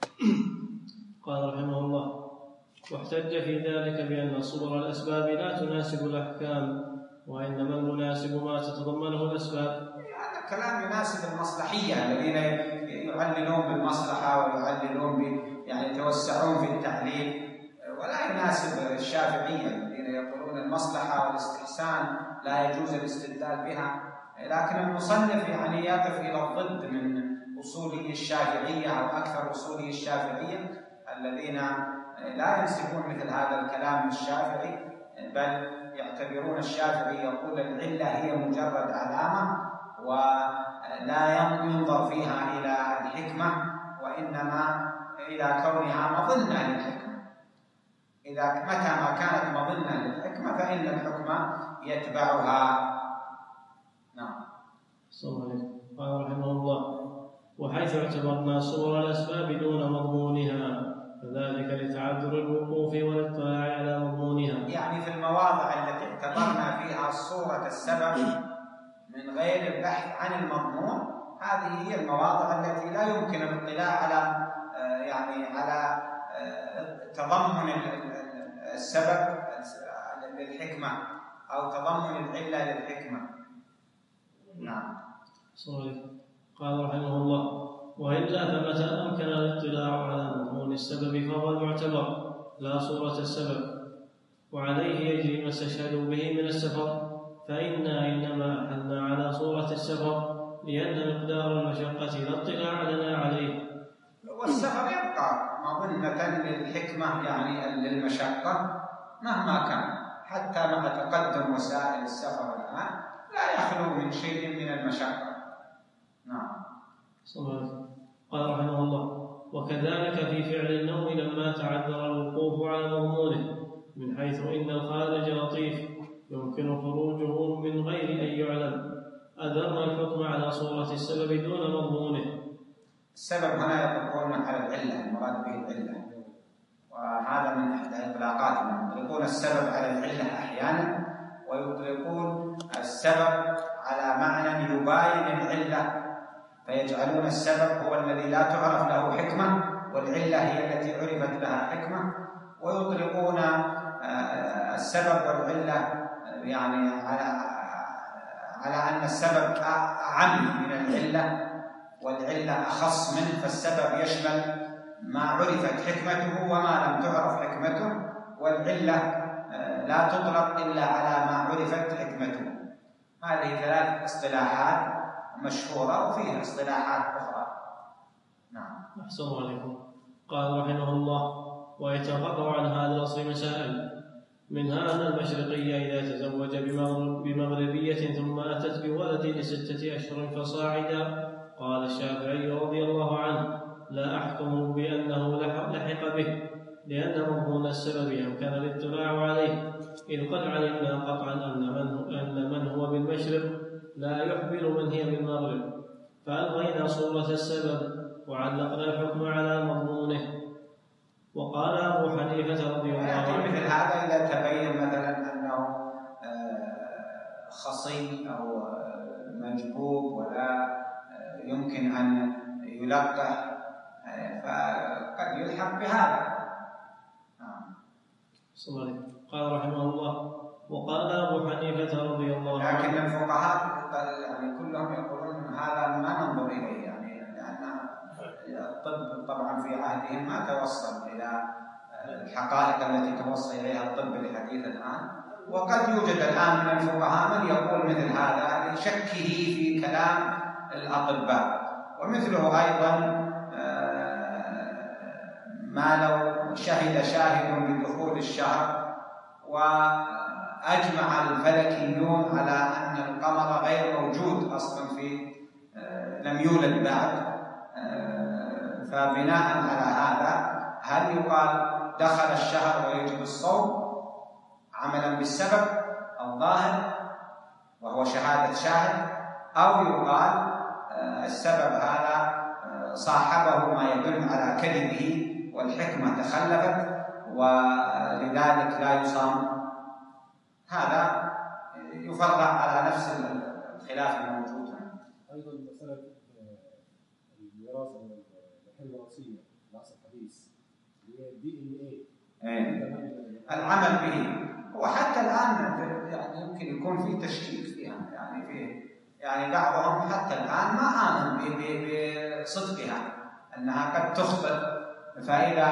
قال رحمه الله: واحتج في ذلك بأن صور الأسباب لا تناسب الأحكام، وإنما المناسب ما تتضمنه الأسباب. هذا كلام يناسب المصلحية الذين يعللون بالمصلحة ويعللون يعني يتوسعون في التعليل، ولا يناسب الشافعية الذين يقولون المصلحة والاستحسان لا يجوز الاستدلال بها. لكن المصنف يعني يقف إلى الضد من أصولي الشافعية أو أكثر أصولي الشافعية الذين لا ينسبون مثل هذا الكلام الشافعي، بل يعتبرون الشافعي يقول العلة هي مجرد علامة ولا ينظر فيها إلى الحكمة، وإنما إلى كونها مظنة للحكمة. إذا متى ما كانت مظنة للحكمة فإن الحكم يتبعها. نعم. قال رحمه الله: وحيث اعتبرنا صور الأسباب دون مضمونها فذلك لتعذر الوقوف والاطلاع على مضمونها. يعني في المواضع التي اعتبرنا فيها صورة السبب من غير البحث عن المضمون، هذه هي المواضع التي لا يمكن الاطلاع على يعني على تضمن السبب للحكمة أو تضمن العلة للحكمة. نعم. قال رحمه الله: وإلا فمتى أمكن الاطلاع على مضمون السبب فهو المعتبر لا صورة السبب، وعليه يجري ما استشهدوا به من السفر، فإنا إنما أحلنا على صورة السفر لأن مقدار المشقة لا اطلاع لنا عليه. والسفر يبقى مظنة للحكمة يعني للمشقة مهما كان، حتى مع تقدم وسائل السفر الآن لا يخلو من شيء من المشقة. نعم. قال رحمه الله: وكذلك في فعل النوم لما تعذر الوقوف على مضمونه، من حيث إن الخارج لطيف يمكن خروجه من غير أن يعلم، أدرنا الحكم على صورة السبب دون مضمونه. السبب هنا يطلقون على العلة، المراد به العلة، وهذا من إحدى إطلاقاتهم. يطلقون السبب على العلة أحيانا، ويطلقون السبب على معنى يباين العلة، فيجعلون السبب هو الذي لا تعرف له حكمة والعلة هي التي عرفت لها حكمة، ويطلقون السبب والعلة يعني على أن السبب أعم من العلة والعلة أخص منه، فالسبب يشمل ما عرفت حكمته وما لم تعرف حكمته، والعلة لا تطلق إلا على ما عرفت حكمته. هذه ثلاث اصطلاحات مشهورة وفيها اصطلاحات أخرى. نعم. أحسن عليكم. قال رحمه الله: ويتفرع عن هذا الأصل مسائل، منها أن المشرقية إذا تزوج بمغربية ثم أتت بولد ل6 أشهر فصاعدا، قال الشافعي رضي الله عنه: لا أحكم بأنه لحق به، لأن مضمون السبب أمكن الاطلاع عليه، إذ قد علمنا قطعا أن من هو بالمشرق لا يحمل من هي بالمغرب، فألغينا صورة السبب وعلقنا الحكم على مضمونه. وقال أبو حنيفة رضي الله عنه: مثل هذا إذا تبين مثلا أنه خصي أو مجبوب ولا يمكن أن يلقح فقد يلحق بهذا. قال رحمه الله: وقال أبو حنيفة رضي الله عنه: لكن الفقهاء يعني كلهم يقولون هذا ما ننظر إليه، يعني لأن الطب طبعا في عهدهم ما توصل إلى الحقائق التي توصل إليها الطب الحديث الآن، وقد يوجد الآن من الفقهاء من يقول مثل هذا لشكه في كلام الأطباء. ومثله أيضا ما لو شهد شاهد بدخول الشهر وأجمع الفلكيون على أن القمر غير موجود أصلا في يولد بعد. فبناء على هذا هل يقال دخل الشهر ويجب الصوم عملا بالسبب الظاهر وهو شهادة شاهد، أو يقال السبب هذا صاحبه ما يدل على كذبه والحكمة تخلفت ولذلك لا يصام؟ هذا يفرع على نفس الخلاف الموجود. أيضا مسألة الوراثة الوراثية نص الحديث اللي هي DNA العمل به، وحتى الآن يعني يمكن يكون في تشكيك فيها، يعني بعضهم حتى الآن ما آمن بصدقها أنها قد تخطئ. فإذا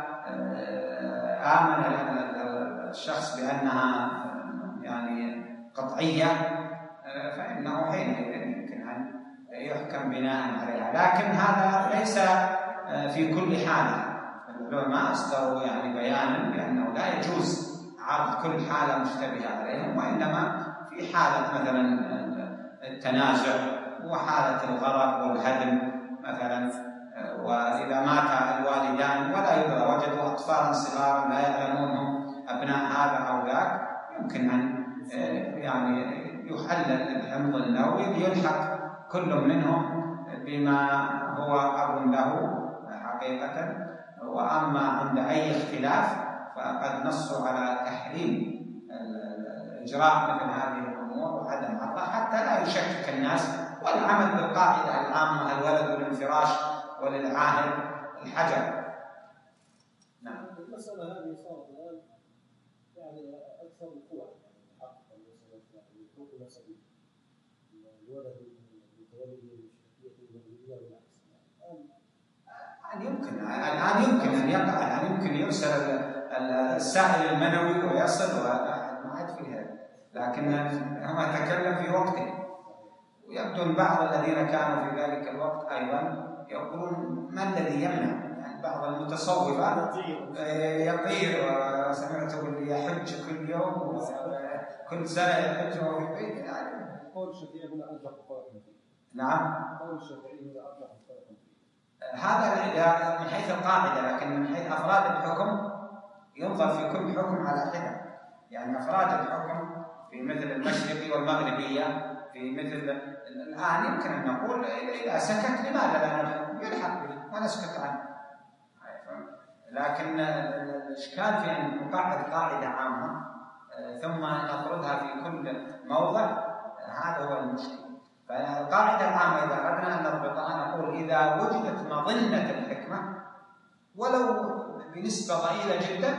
آمن الشخص بأنها يعني قطعية فإنه حينئذ يمكن أن يحكم بناء عليها. لكن هذا ليس في كل حالة. العلماء أصدروا يعني بيانا بأنه لا يجوز عرض كل حالة مشتبهة عليهم، وإنما في حالة مثلا التنازع وحالة الغرق والهدم مثلا، وإذا مات الوالدان ولا يدرى وجدوا أطفالا صغارا لا يعلمونهم أبناء هذا أو ذاك، يمكن أن يعني يحلل الحمض النووي ليلحق كل منهم بما هو أب له حقيقة. وأما عند أي اختلاف فقد نصوا على تحريم إجراء مثل هذه الأمور وعدم عرضها حتى لا يشكك الناس، والعمل بالقاعدة العامة الولد للفراش وللعاهر الحجر. نعم. المسألة هذه صارت الآن يعني أكثر وقوعا، حق الحقوق النسبية الولد المتولد من الشركية المغربية والعكس. الآن يمكن أن يقع، يعني يمكن يرسل السائل المنوي ويصل ما عاد في هذا، لكن هم تكلم في وقته. ويبدو أن بعض الذين كانوا في ذلك الوقت أيضا يقولون ما الذي يمنع، يعني بعض المتصوفة يطير، وسمعته اللي يحج كل يوم كل سنة يحج وهو في البيت. يعني قول الشافعي هنا أرجح القول. نعم، قول الشافعي هنا أرجح القول. هذا من حيث القاعدة، لكن من حيث أفراد الحكم ينظر في كل حكم على حدة. يعني أفراد الحكم في مثل المشرقي والمغربية في مثل الآن يمكن أن نقول إذا سكت لماذا لا نحكم؟ يلحق به ونسكت عنه. لكن الإشكال في أن نقعد قاعدة عامة ثم نفرضها في كل موضع، هذا هو المشكل. فالقاعدة العامة إذا أردنا أن نضبطها نقول إذا وجدت مظنة الحكمة ولو بنسبة ضئيلة جدا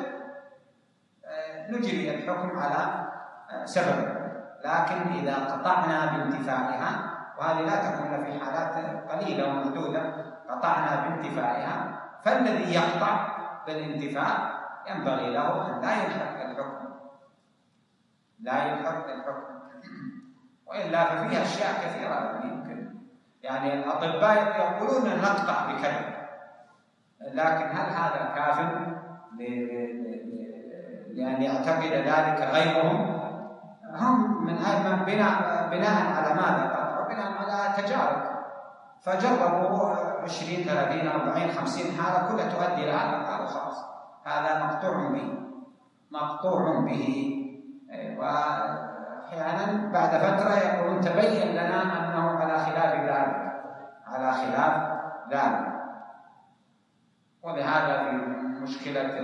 نجري الحكم على سبب. لكن إذا قطعنا بانتفائها، وهذه لا تكون في حالات قليلة ومحدودة، قطعنا بانتفائها، فالذي يقطع بالانتفاء ينبغي له أن لا يلحق الحكم، لا يلحق الحكم. وإلا ففيها أشياء كثيرة يمكن، يعني الأطباء يقولون أن نقطع بكذا، لكن هل هذا كاف لأن يعتقد ذلك غيرهم؟ هم من بناء على ماذا قطعوا؟ بناء على تجارب، فجربوا 20 30 40 50 حالة كلها تؤدي إلى هذا، قالوا خلاص هذا مقطوع به. وأحيانا بعد فترة يقولون تبين لنا أنه على خلاف ذلك. ولهذا في مشكلة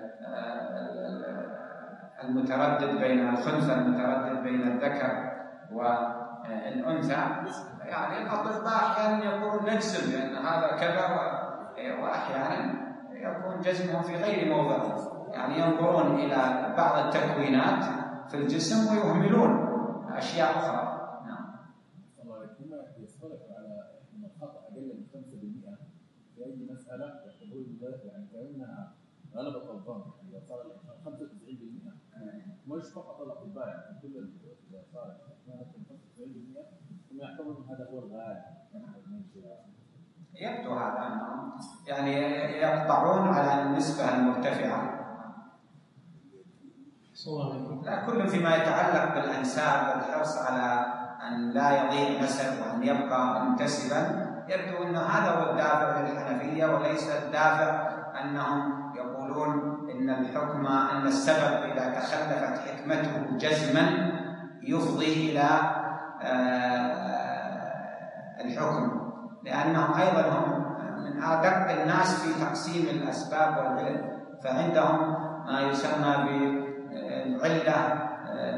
المتردد بين الخنثى المتردد بين الذكر والأنثى، يعني الأطباء أحيانا يقولون نجزم بأن هذا كذا، وأحيانا يكون جزمهم في غير موضعه، يعني ينظرون إلى بعض التكوينات في الجسم ويهملون أشياء أخرى. نعم. الله هنا يصطلح على أن الخطأ أقل من 5% في أي مسألة يعتبرون يعني كأنها غلبة الظن، إذا صار 95% مش فقط الأطباء، يعني كل إذا صار 95% هم يعتبرون هذا هو الغالب. يبدو هذا أنهم يعني يقطعون على النسبة المرتفعة. لا، كل فيما يتعلق بالأنساب والحرص على أن لا يضيع نسب وأن يبقى منتسبا، يبدو أن هذا هو الدافع للحنفية، وليس الدافع أنهم يقولون أن السبب إذا تخلفت حكمته جزما يفضي إلى الحكم، لأنهم أيضا هم من أدق الناس في تقسيم الأسباب والعلل، فعندهم ما يسمى بالعلة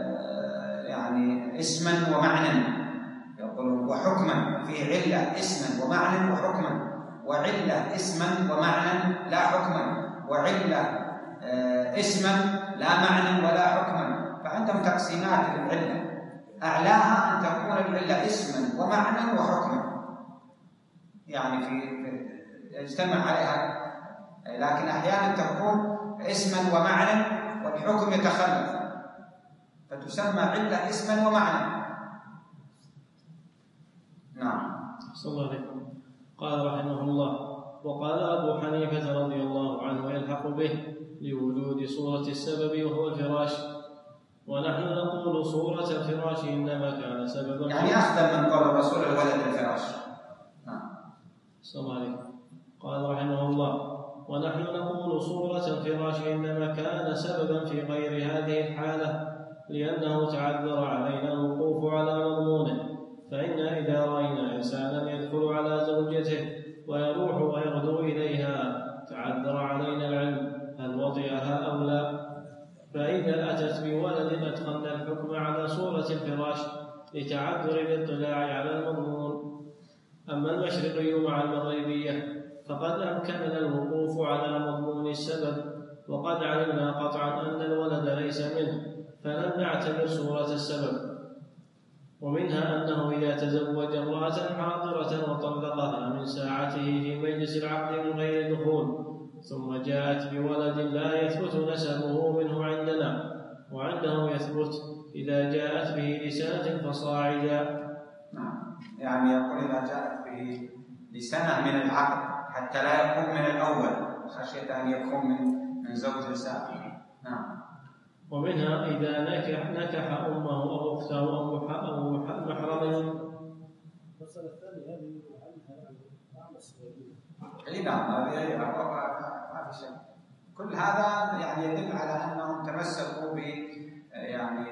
يعني اسما ومعنى، يقولون وحكما، في علة اسما ومعنى وحكما، وعلة اسما ومعنى لا حكما، وعلة اسما لا معنى ولا حكما. فعندهم تقسيمات للعلة، أعلاها أن تكون العلة اسما ومعنى وحكما، يعني يجتمع عليها، لكن أحيانا تكون اسما ومعنى والحكم يتخلف فتسمى علة اسما ومعنى. نعم. صلى الله عليه وسلم. قال رحمه الله: وقال أبو حنيفة رضي الله عنه يلحق به لوجود صورة السبب وهو الفراش، ونحن نقول صورة الفراش إنما كان سببا، يعني أخذ من قول الرسول الولد الفراش. صلى الله عليه وسلم. قال رحمه الله: ونحن نقول صورة الفراش إنما كان سببا في غير هذه الحالة، لأنه تعذر علينا الوقوف على مضمونه، فإنا إذا رأينا إنسانا يدخل على زوجته ويروح ويغدو إليها تعذر علينا العلم هل وطئها أو لا، فإذا أتت بولد أدخلنا الحكم على صورة الفراش لتعذر الاطلاع على المضمون. أما المشرقي مع المغربية فقد أمكننا الوقوف على مضمون السبب، وقد علمنا قطعا أن الولد ليس منه، فلم نعتبر صورة السبب. ومنها أنه إذا تزوج امرأة حاضرة وطلقها من ساعته في مجلس العقد من غير دخول، ثم جاءت بولد لا يثبت نسبه منه عندنا، وعنده يثبت إذا جاءت به لسنة فصاعدا. يعني يقول إذا جاءت به لسنة من العقد حتى لا يكون من الأول، خشية أن يكون من زوج سابق. نعم. ومنها إذا نكح أمه أو أخته أو محرمه. المسألة الثانية هذه عنها أعمى الصغيرين. أي نعم، هذه ما في شيء. كل هذا يعني يدل على أنهم تمسكوا ب يعني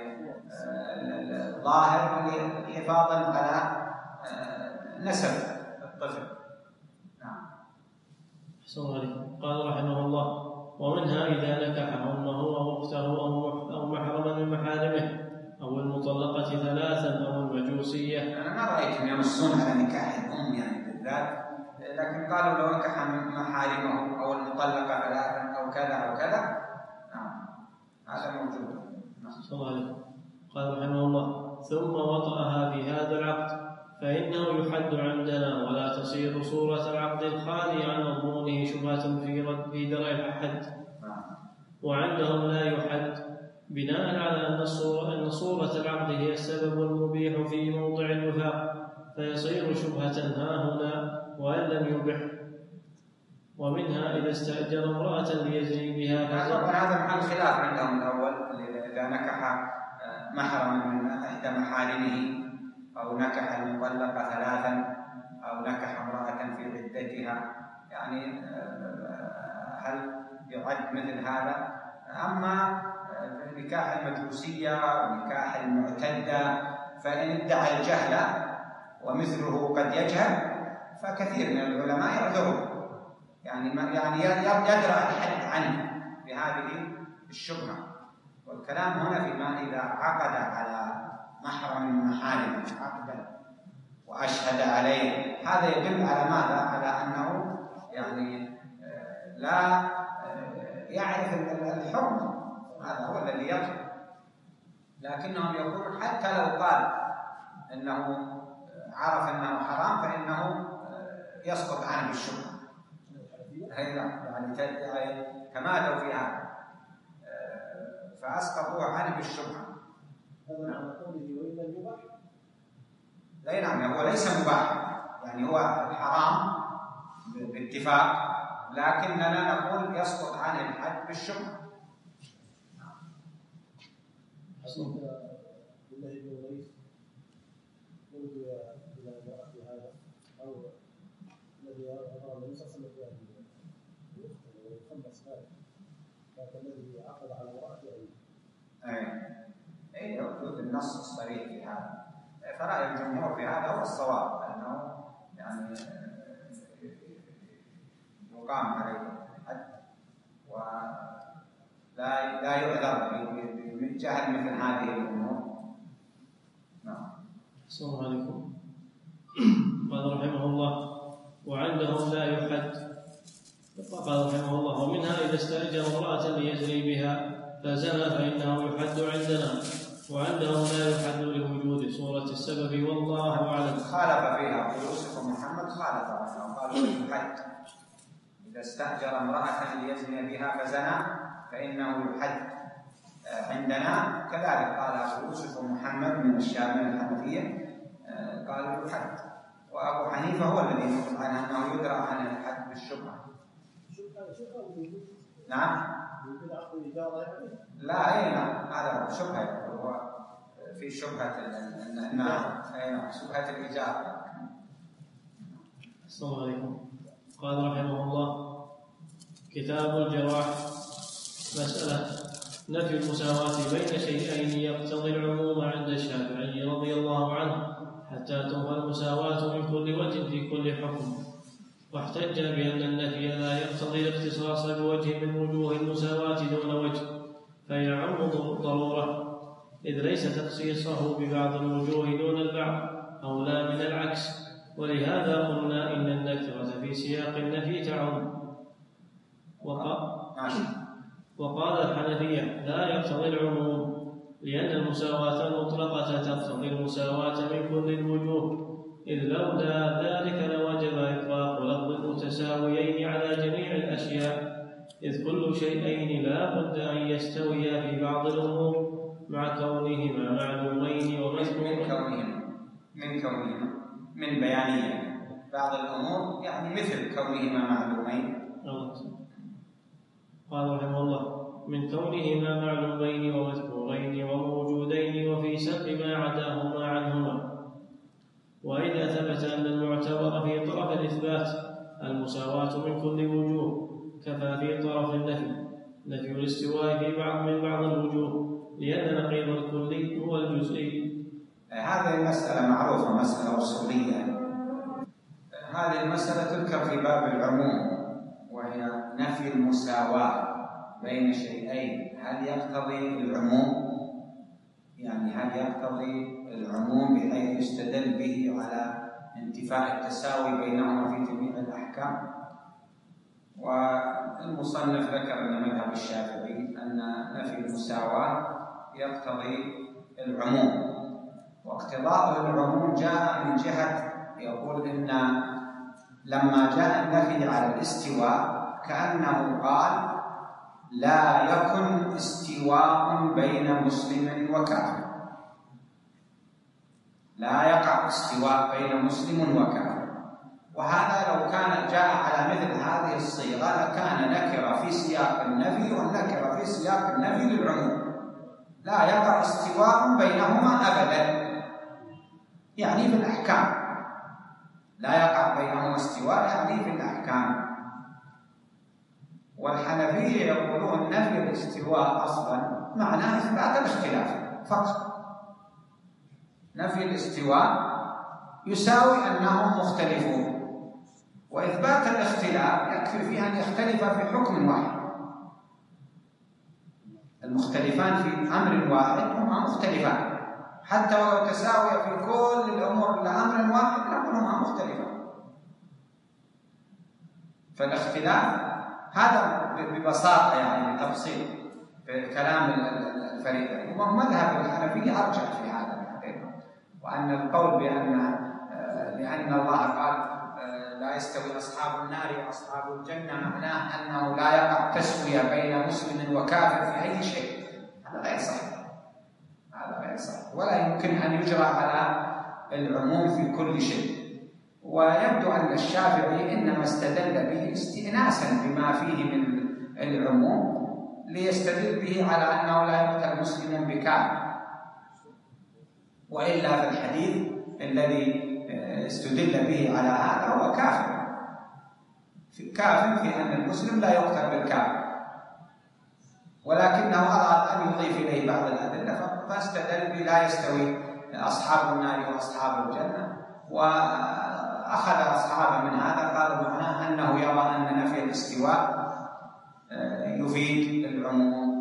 الظاهر حفاظا على نسب الطفل. نعم. أحسن عليكم. قال رحمه الله: ومنها إذا نكح أمه أو أخته أو محرما من محارمه أو المطلقة ثلاثا أو المجوسية. أنا ما رأيتهم ينصون على نكاح الأم يعني بالذات، لكن قالوا لو نكح من محارمه أو المطلقة ثلاثا أو كذا أو كذا. نعم، هذا موجود. صلى الله عليه وسلم. قال رحمه الله: ثم وطأها في هذا العقد فإنه يحد عندنا، ولا تصير صورة العقد الخالي عن مضمونه شبهة في درء الحد، وعندهم لا يحد، بناء على أن صورة العقد هي السبب المبيح في موضع الوفاق، فيصير شبهة هاهنا وإن لم يبح. ومنها إذا استأجر امرأة ليزني بها هذا محل خلاف عندهم الأول، إذا نكح محرما من إحدى محارمه أو نكح المطلقة ثلاثا أو نكح امرأة في عدتها، يعني هل يعد مثل هذا؟ أما نكاح المجوسية ونكاح المعتدة فإن ادعى الجهل ومثله قد يجهل فكثير من العلماء يعذره، يعني يدرأ الحد عنه بهذه الشبهة. والكلام هنا فيما إذا عقد على محرم من محارمه عقدا وأشهد عليه، هذا يدل على ماذا؟ على أنه يعني لا يعرف الحكم، هذا هو الذي يظهر. لكنهم يقولون حتى لو قال أنه عرف أنه حرام فإنه يسقط عنه الشبهة. يعني تمادوا في هذا فأسقطوا عنه بالشبهة. هذا معنى قوله وإن لم يباح. لا نعم، هو ليس مباح، يعني هو حرام باتفاق، لكننا نقول يسقط عنه الحد بالشبهة. حديث بالله بن غيث قلت إلى امرأة هذا أو الذي أمر النبي صلى الله عليه وسلم يخلص هذا الذي عقد على امرأته. أي وجود النص الصريح في هذا، فرأي الجمهور في هذا هو الصواب، أنه يعني يقام عليه الحد ولا يعذر بجهل مثل هذه الأمور. نعم. السلام عليكم. قال رحمه الله: وعندهم لا يحد. قال رحمه الله: ومنها إذا استأجر امرأة ليزني بها فزنى فإنه يحد عندنا، وعندهم لا يحد لوجود صورة السبب، والله أعلم. خالف فيها أبو يوسف ومحمد، خالف عنه قالوا يحد إذا استأجر امرأة ليزني بها فزنى فإنه يحد عندنا. كذلك قال أبو يوسف ومحمد من الشافعية الحنفية قالوا يحد، وأبو حنيفة هو الذي يقول عنه أنه يدرى عن الحد بالشبهة. نعم. لا هذا شبهة، هو في شبهة شبهة الإجابة. السلام عليكم. قال رحمه الله: كتاب الجراح. مسألة: نفي المساواة بين شيئين يقتضي العموم عند الشافعي رضي الله عنه حتى تنفى المساواة من كل وجه في كل حكم، واحتج بأن النفي لا يقتضي الاختصاص بوجه من وجوه المساواة دون وجه، فيعم ضرورة، إذ ليس تخصيصه ببعض الوجوه دون البعض أولى من العكس، ولهذا قلنا إن النكرة في سياق النفي تعم. وقال الحنفية: لا يقتضي العموم، لأن المساواة المطلقة تقتضي المساواة من كل الوجوه، إذ لولا ذلك لوجب إطلاق لفظ المتساويين على جميع الأشياء، إذ كل شيئين لا بد أن يستويا في بعض الأمور مع كونهما معلومين ومذكورين. من كونهما من بيانية بعض الأمور، يعني مثل كونهما معلومين. قال رحمه الله: من كونهما معلومين ومذكورين وموجودين وفي سلب ما عداهما عنهما. وإذا ثبت أن المعتبر في طرف الإثبات المساواة من كل وجوه، كفى في طرف النفي نفي الاستواء في بعض الوجوه، لأن نقيض الكلي هو الجزئي. هذه المسألة معروفة، مسألة أصولية. هذه المسألة تذكر في باب العموم، وهي نفي المساواة بين شيئين. هل يقتضي العموم؟ يعني هل يقتضي العموم بحيث يستدل به على انتفاء التساوي بينهما في جميع الأحكام؟ والمصنف ذكر أن مذهب الشافعي أن نفي المساواة يقتضي العموم، واقتضاء العموم جاء من جهة يقول إن لما جاء النفي على الاستواء كأنه قال: لا يكن استواء بين مسلم وكافر، لا يقع استواء بين مسلم وكافر. وهذا لو كان جاء على مثل هذه الصيغة لكان نكرة في سياق النفي، والنكرة في سياق النفي للعموم. لا يقع استواء بينهما أبدا، يعني في الأحكام. لا يقع بينهما استواء يعني في الأحكام. والحنفية يقولون نفي الاستواء أصلا معناه إثبات الاختلاف فقط. نفي الاستواء يساوي أنهم مختلفون، وإثبات الاختلاف يكفي فيه أن يختلف في حكم واحد. المختلفان في أمر واحد هما مختلفان، حتى ولو تساوي في كل الأمور لأمر واحد نقول هما مختلفان. فالاختلاف هذا ببساطة يعني بتفصيل بكلام الفريقين. ومذهب الحنفية أرجح في هذا الحقيقة، وأن القول لأن الله قال لا يستوي أصحاب النار وأصحاب الجنة معناه أنه لا يقع تسوية بين مسلم وكافر في أي شيء. هذا غير صحيح، هذا غير صحيح، ولا يمكن أن يجرى على العموم في كل شيء. ويبدو أن الشافعي إنما استدل به استئناسا بما فيه من العموم، ليستدل به على أنه لا يقتل مسلما بكافر. وإلا في الحديث الذي استدل به على هذا هو كافر، كاف في أن المسلم لا يقتل بالكافر، ولكنه أراد أن يضيف إليه بعض الأدلة فاستدل لا يستوي أصحاب النار وأصحاب الجنة، وأخذ أصحابه من هذا قالوا معناه أنه يرى أن نفي الاستواء يفيد العموم.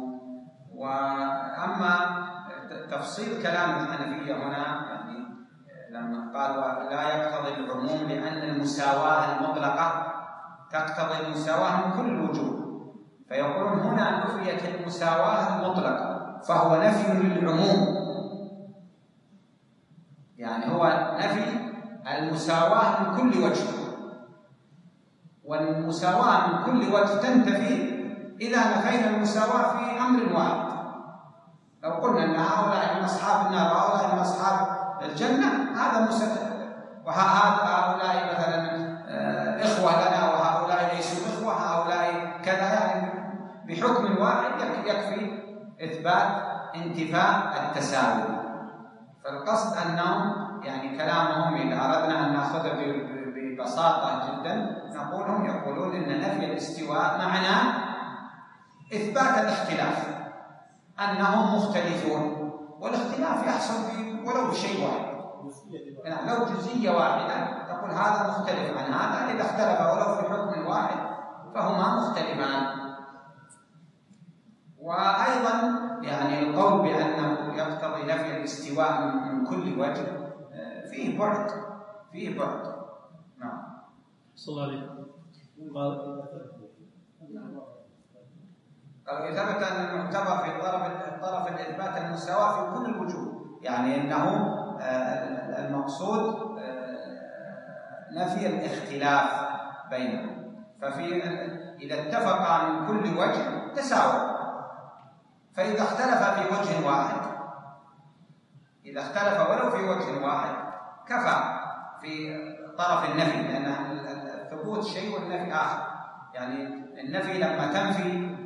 وأما تفصيل كلام الحنفية هنا يعني لما قالوا لا يقتضي العموم لأن المساواة المطلقة تقتضي المساواة من كل الوجوه، فيقولون هنا نفيت المساواة المطلقة فهو نفي للعموم، يعني هو نفي المساواة من كل وجه، والمساواة من كل وجه تنتفي إذا نفينا المساواة في أمر واحد. لو قلنا أن هؤلاء من أصحاب النار وهؤلاء من أصحاب الجنة هذا وهؤلاء مثلا إخوة لنا وهؤلاء ليسوا إخوة، هؤلاء كذا، يعني بحكم واحد يكفي إثبات انتفاء التساوي. فالقصد أنهم يعني كلامهم إذا أردنا أن نأخذه ببساطة جدا نقولهم يقولون إن نفي الاستواء معناه إثبات الاختلاف، أنهم مختلفون، والاختلاف يحصل ولو بشيء واحد، يعني لو جزئية واحدة تقول هذا مختلف عن هذا، إذا اختلف ولو في حكم واحد فهما مختلفان. وأيضا يعني القول بأنه يقتضي نفي الاستواء من كل وجه فيه بعد. نعم. صلى الله عليه وسلم قالوا إذا ثبت أن المعتبر في طرف الإثبات المساواة في كل الوجوه، يعني أنه المقصود نفي الاختلاف بينهم، إذا اتفقا من كل وجه تساوى، فإذا اختلف في وجه واحد، إذا اختلف ولو في وجه واحد كفى في طرف النفي، لأن الثبوت شيء والنفي آخر. يعني النفي لما تنفي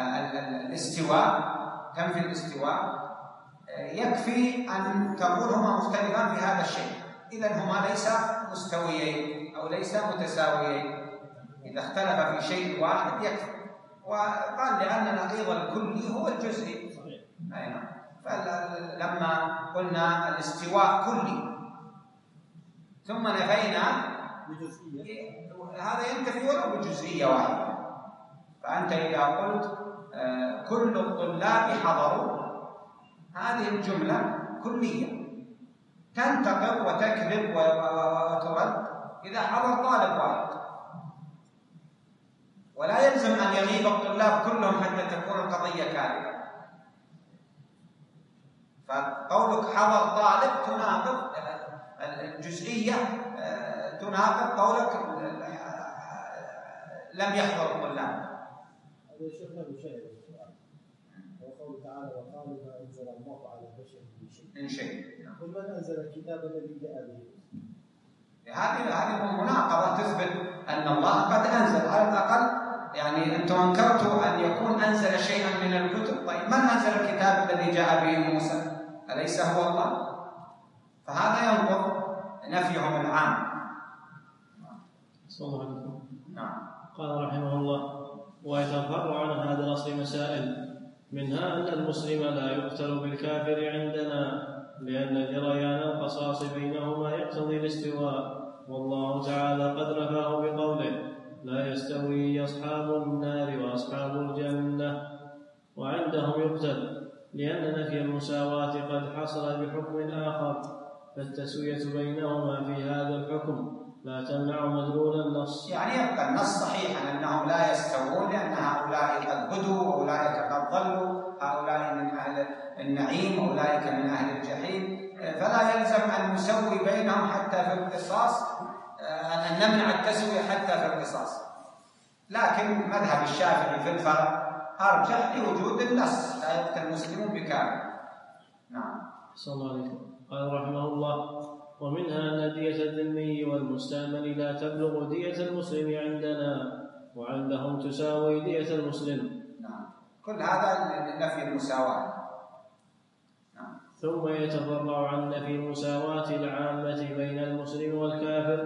الاستواء يكفي أن تقول هما مختلفان في هذا الشيء، إذن هما ليس مستويين أو ليس متساويين. إذا اختلف في شيء واحد يكفي. وقال لأن نقيض الكلي هو الجزئي. فلما قلنا الاستواء كلي ثم نفينا هذا ينتفي ولو بجزئية واحدة. فأنت إذا قلت كل الطلاب حضروا، هذه الجملة كلية تنتقض وتكذب وترد إذا حضر طالب واحد، ولا يلزم أن يغيب الطلاب كلهم حتى تكون القضية كاذبة. فقولك حضر طالب تناقض الجزئية، تناقض قولك لم يحضر الطلاب. هذا شيخنا بشيء وقوله تعالى وقالوا ما أنزل الله على بشر من شيء. قل من أنزل الكتاب الذي جاء به؟ هذه مناقضة تثبت أن الله قد أنزل على الأقل. يعني أنتم أنكرتوا أن يكون أنزل شيئا من الكتب، طيب من أنزل الكتاب الذي جاء به موسى؟ أليس هو الله؟ فهذا ينقض نفيهم العام. صلى الله عليه وسلم. نعم. قال رحمه الله: ويتفرع عن هذا الأصل مسائل، منها أن المسلم لا يقتل بالكافر عندنا، لأن جريان القصاص بينهما يقتضي الاستواء، والله تعالى قد نفاه بقوله: لا يستوي أصحاب النار وأصحاب الجنة، وعندهم يقتل، لأن نفي المساواة قد حصل بحكم آخر، فالتسوية بينهما في هذا الحكم لا تمنع مدلول النص. يعني يبقى النص صحيحا أنهم لا يستوون، لأن هؤلاء قد هدوا وأولئك قد ضلوا، هؤلاء من أهل النعيم وأولئك من أهل الجحيم، فلا يلزم أن نسوي بينهم حتى في القصاص، أن نمنع التسوية حتى في القصاص. لكن مذهب الشافعي في الفرق أرجح لوجود النص: لا يقتل المسلمون بكافر. نعم. صلى الله عليه وسلم. قال رحمه الله: ومنها أن دية الذمي والمستأمن لا تبلغ دية المسلم عندنا، وعندهم تساوي دية المسلم. نعم. كل هذا نفي المساواة. نعم. ثم يتفرع عن نفي المساواة العامة بين المسلم والكافر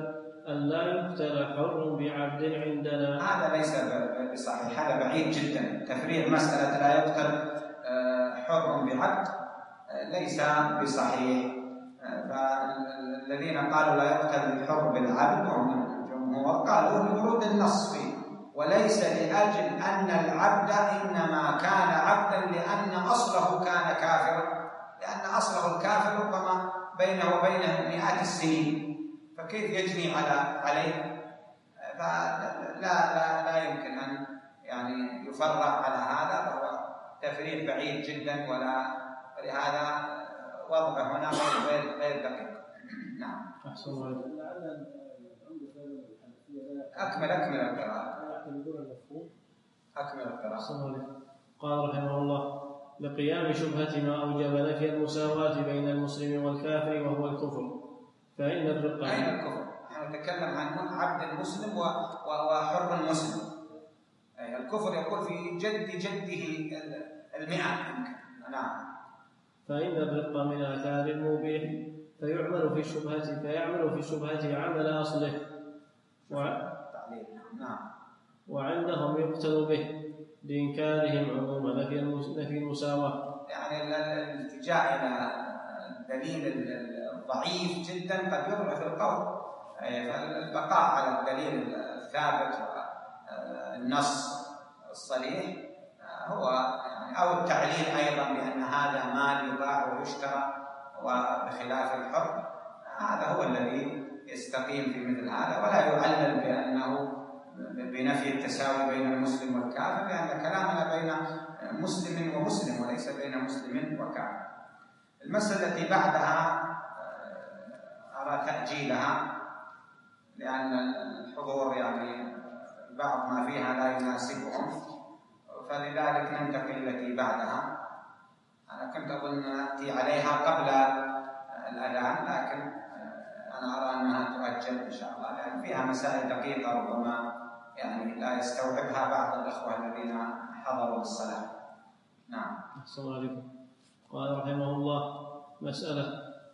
أن لا يقتل حر بعبد عندنا. هذا ليس بصحيح، هذا بعيد جدا. تفريع مسألة لا يقتل حر بعبد ليس بصحيح. فالذين قالوا لا يقتل الحر بالعبد وهم الجمهور قالوا لورود النص فيه، وليس لأجل أن العبد إنما كان عبدا لأن أصله كان كافرا، لأن أصله الكافر ربما بينه وبينه مئات السنين، فكيف يجني عليه؟ فلا يمكن أن يعني يفرع على هذا، فهو تفريع بعيد جدا، ولهذا وضعه هنا غير دقيق. نعم. أحسن الله. أكمل القراءة. أكمل القراءة. قال رحمه الله: لقيام شبهة ما أوجب نفي المساواة بين المسلم والكافر وهو الكفر، فإن الرقة. أين الكفر؟ نحن نتكلم عن عبد المسلم وحر المسلم. الكفر يقول في جده 100 يمكن. نعم. فإن الرق من آثار المبيح فيعمل في الشبهة عمل أصله نعم. وعندهم يقتل به لإنكارهم عموم نفي المساواة. يعني الالتجاء إلى الدليل الضعيف جدا قد يضعف القول، فالبقاء على الدليل الثابت والنص الصريح هو يعني، أو التعليل أيضا بأن هذا مال يباع ويشترى وبخلاف الحر، هذا هو الذي يستقيم في مثل هذا، ولا يعلل بأنه بنفي التساوي بين المسلم والكافر، لأن كلامنا بين مسلم ومسلم وليس بين مسلم وكافر. المسألة التي بعدها أرى تأجيلها لأن الحضور يعني بعض ما فيها لا يناسبهم، فلذلك ننتقل التي بعدها. أنا كنت أظن نأتي عليها قبل الأذان، لكن أنا أرى أنها تؤجل إن شاء الله، لأن فيها مسائل دقيقة ربما يعني لا يستوعبها بعض الأخوة الذين حضروا الصلاة. نعم. السلام عليكم. قال رحمه الله: مسألة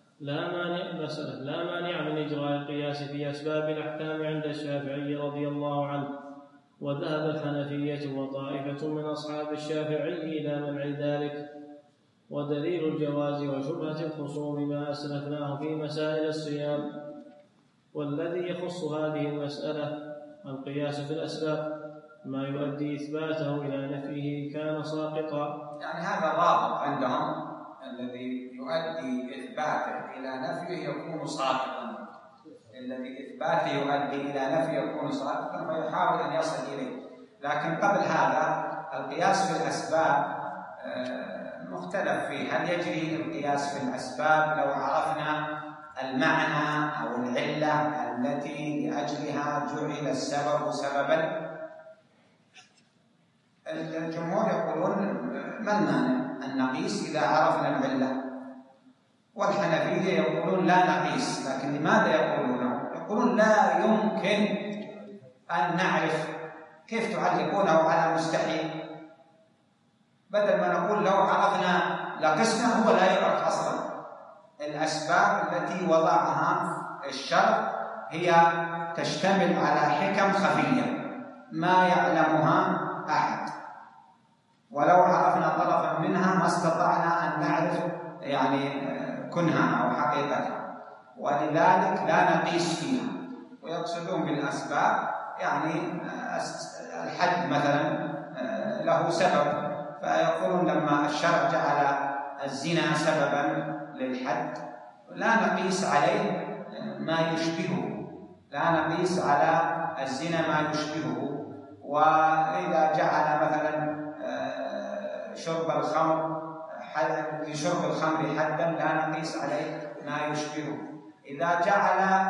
لا مانع من إجراء القياس في أسباب الأحكام عند الشافعي رضي الله عنه، وذهب الحنفية وطائفة من أصحاب الشافعي إلى منع ذلك. ودليل الجواز وشبهة الخصوم ما أسلفناه في مسائل الصيام. والذي يخص هذه المسألة القياس في الأسباب ما يؤدي إثباته إلى نفيه كان ساقطا. يعني هذا الرابط عندهم، الذي يؤدي إثباته إلى نفيه يكون ساقطا، الذي إثباته يؤدي إلى نفيه يكون ساقطا ويحاول أن يصل إليه. لكن قبل هذا القياس في الأسباب مختلف فيه، هل يجري القياس في الأسباب لو عرفنا المعنى أو العلة التي لأجلها جعل السبب سببا؟ الجمهور يقولون ما المانع أن نقيس إذا عرفنا العلة، والحنفية يقولون لا نقيس. لكن لماذا يقولون؟ يقولون لا يمكن أن نعرف، كيف تعلقونه على مستحيل؟ بدل ما نقول لو عرفنا لقسنا، هو لا يعرف أصلا. الأسباب التي وضعها الشرع هي تشتمل على حكم خفية ما يعلمها أحد، ولو عرفنا طرفا منها ما استطعنا أن نعرف يعني كنها أو حقيقتها، ولذلك لا نقيس فيها. ويقصدون بالأسباب يعني الحد مثلا له سبب، فيقولون لما الشرع جعل الزنا سببا للحد لا نقيس عليه ما يشبهه، لا نقيس على الزنا ما يشبهه. وإذا جعل مثلا شرب الخمر لشرب الخمر حدا لا نقيس عليه ما يشبهه. إذا جعل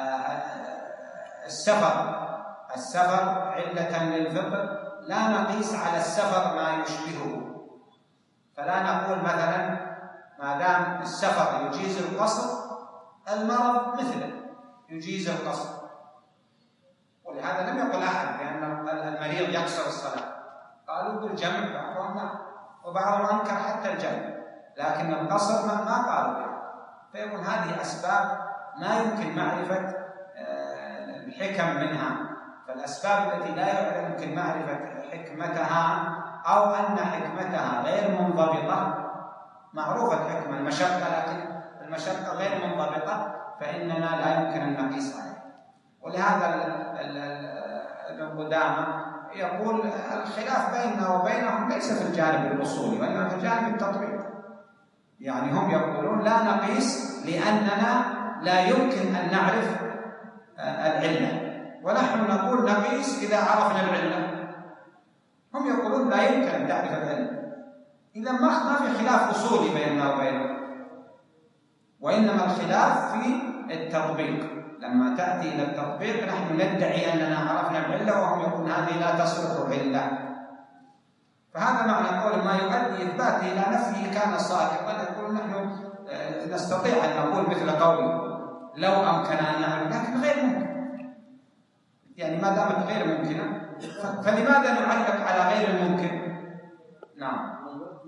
السفر علة للفطر لا نقيس على السفر ما يشبهه. فلا نقول مثلا ما دام السفر يجيز القصر المرض مثله يجيز القصر، ولهذا لم يقل أحد بأن المريض يقصر الصلاة، قالوا بالجمع بعضهم لا، وبعضهم أنكر حتى الجمع، لكن القصر ما قالوا به. فيقول هذه أسباب ما يمكن معرفة الحكم منها. فالأسباب التي لا يمكن معرفة حكمتها أو أن حكمتها غير منضبطة، معروفة الحكمة المشقة، لكن المشقة غير منضبطة، فإننا لا يمكن أن نقيس عليها. ولهذا ابن قدامة يقول الخلاف بيننا وبينهم ليس في الجانب الأصولي وإنما في الجانب التطبيق. يعني هم يقولون لا نقيس لأننا لا يمكن أن نعرف العلة، ونحن نقول نقيس إذا عرفنا العلة. هم يقولون لا يمكن أن تعرف العلة. إذا ما في خلاف أصولي بيننا وبينهم، وإنما الخلاف في التطبيق. لما تأتي إلى التطبيق نحن ندعي أننا عرفنا العلة وهم يقولون هذه لا تصلح علة. فهذا معنى قول ما يؤدي إثباته إلى نفيه كان صادقا. يقول نحن نستطيع أن نقول مثل قوله لو أمكن أن نعرف، لكن غير ممكن. يعني ما دامت غير ممكنة فلماذا نعلق على غير الممكن؟ نعم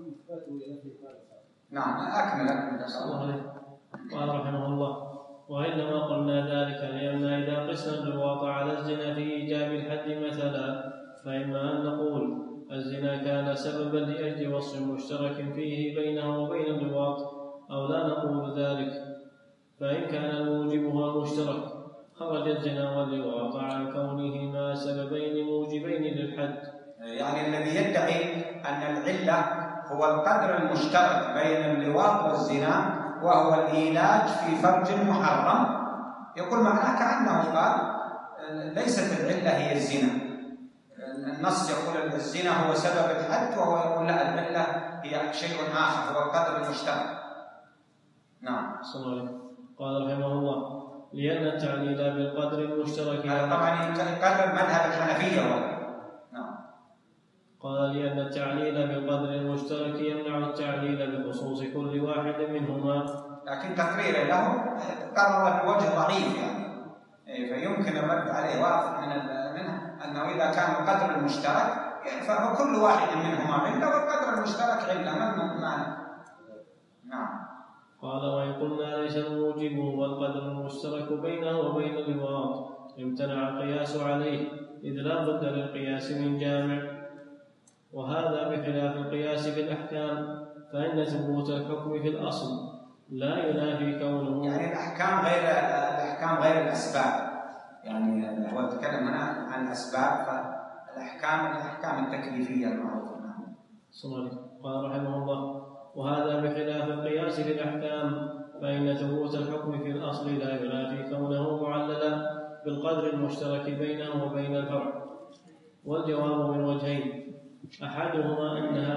نعم أكمل قال رحمه الله: وإنما قلنا ذلك لأن إذا قسنا اللواط على الزنا في إيجاب الحد مثلا، فإما أن نقول الزنا كان سببا لأجل وصف مشترك فيه بينه وبين اللواط، أو لا نقول ذلك. فإن كان الموجب هو المشترك خرج الزنا واللواط عن كونهما سببين موجبين للحد. يعني الذي يدعي أن العلة هو القدر المشترك بين اللواط والزنا وهو الإيلاج في فرج محرم، يقول معناه كأنه قال ليست العلة هي الزنا. النص يقول الزنا هو سبب الحد، وهو يقول لا، العلة هي شيء آخر هو القدر المشترك. نعم. قال رحمه الله: لأن التعليل بالقدر المشترك طبعا يقرر مذهب الحنفية. نعم. قال: لأن التعليل بالقدر المشترك يمنع التعليل بخصوص كل واحد منهما، لكن تقريره له قرر بوجه ضعيف يعني، فيمكن الرد عليه واضح منه أنه إذا كان القدر المشترك فهو كل واحد منهما علة والقدر المشترك علة، ما معنى. نعم. قال: وإن قلنا ليس الموجب هو القدر المشترك بينه وبين اللواط امتنع القياس عليه، إذ لا بد للقياس من جامع، وهذا بخلاف القياس في الأحكام، فإن ثبوت الحكم في الأصل لا ينافي كونه. يعني الأحكام غير الأسباب. يعني هو تكلم هنا عن الأسباب، فالأحكام التكليفية المعروفة. قال رحمه الله: وهذا بخلاف القياس في الأحكام، فإن ثبوت الحكم في الأصل لا ينافي كونه معللا بالقدر المشترك بينه وبين الفرع. والجواب من وجهين: أحدهما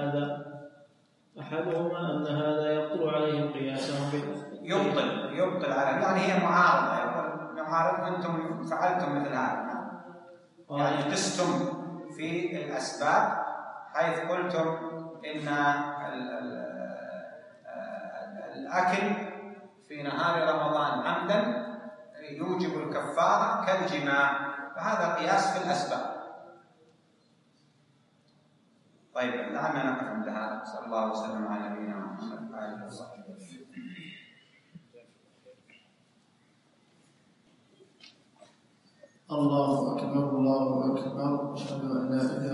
أن هذا يبطل عليهم قياسهم يبطل على، يعني هي معارضة. يقول معارض أنتم فعلتم مثل هذا، يعني قستم في الأسباب حيث قلتم إن الأكل في نهار رمضان عمدا يوجب الكفارة كالجماع، فهذا قياس في الأسباب. طيب الآن نقف عند هذا. صلى الله وسلم على نبينا محمد وآله وصحبه. الله أكبر الله أكبر. أشهد أن لا إله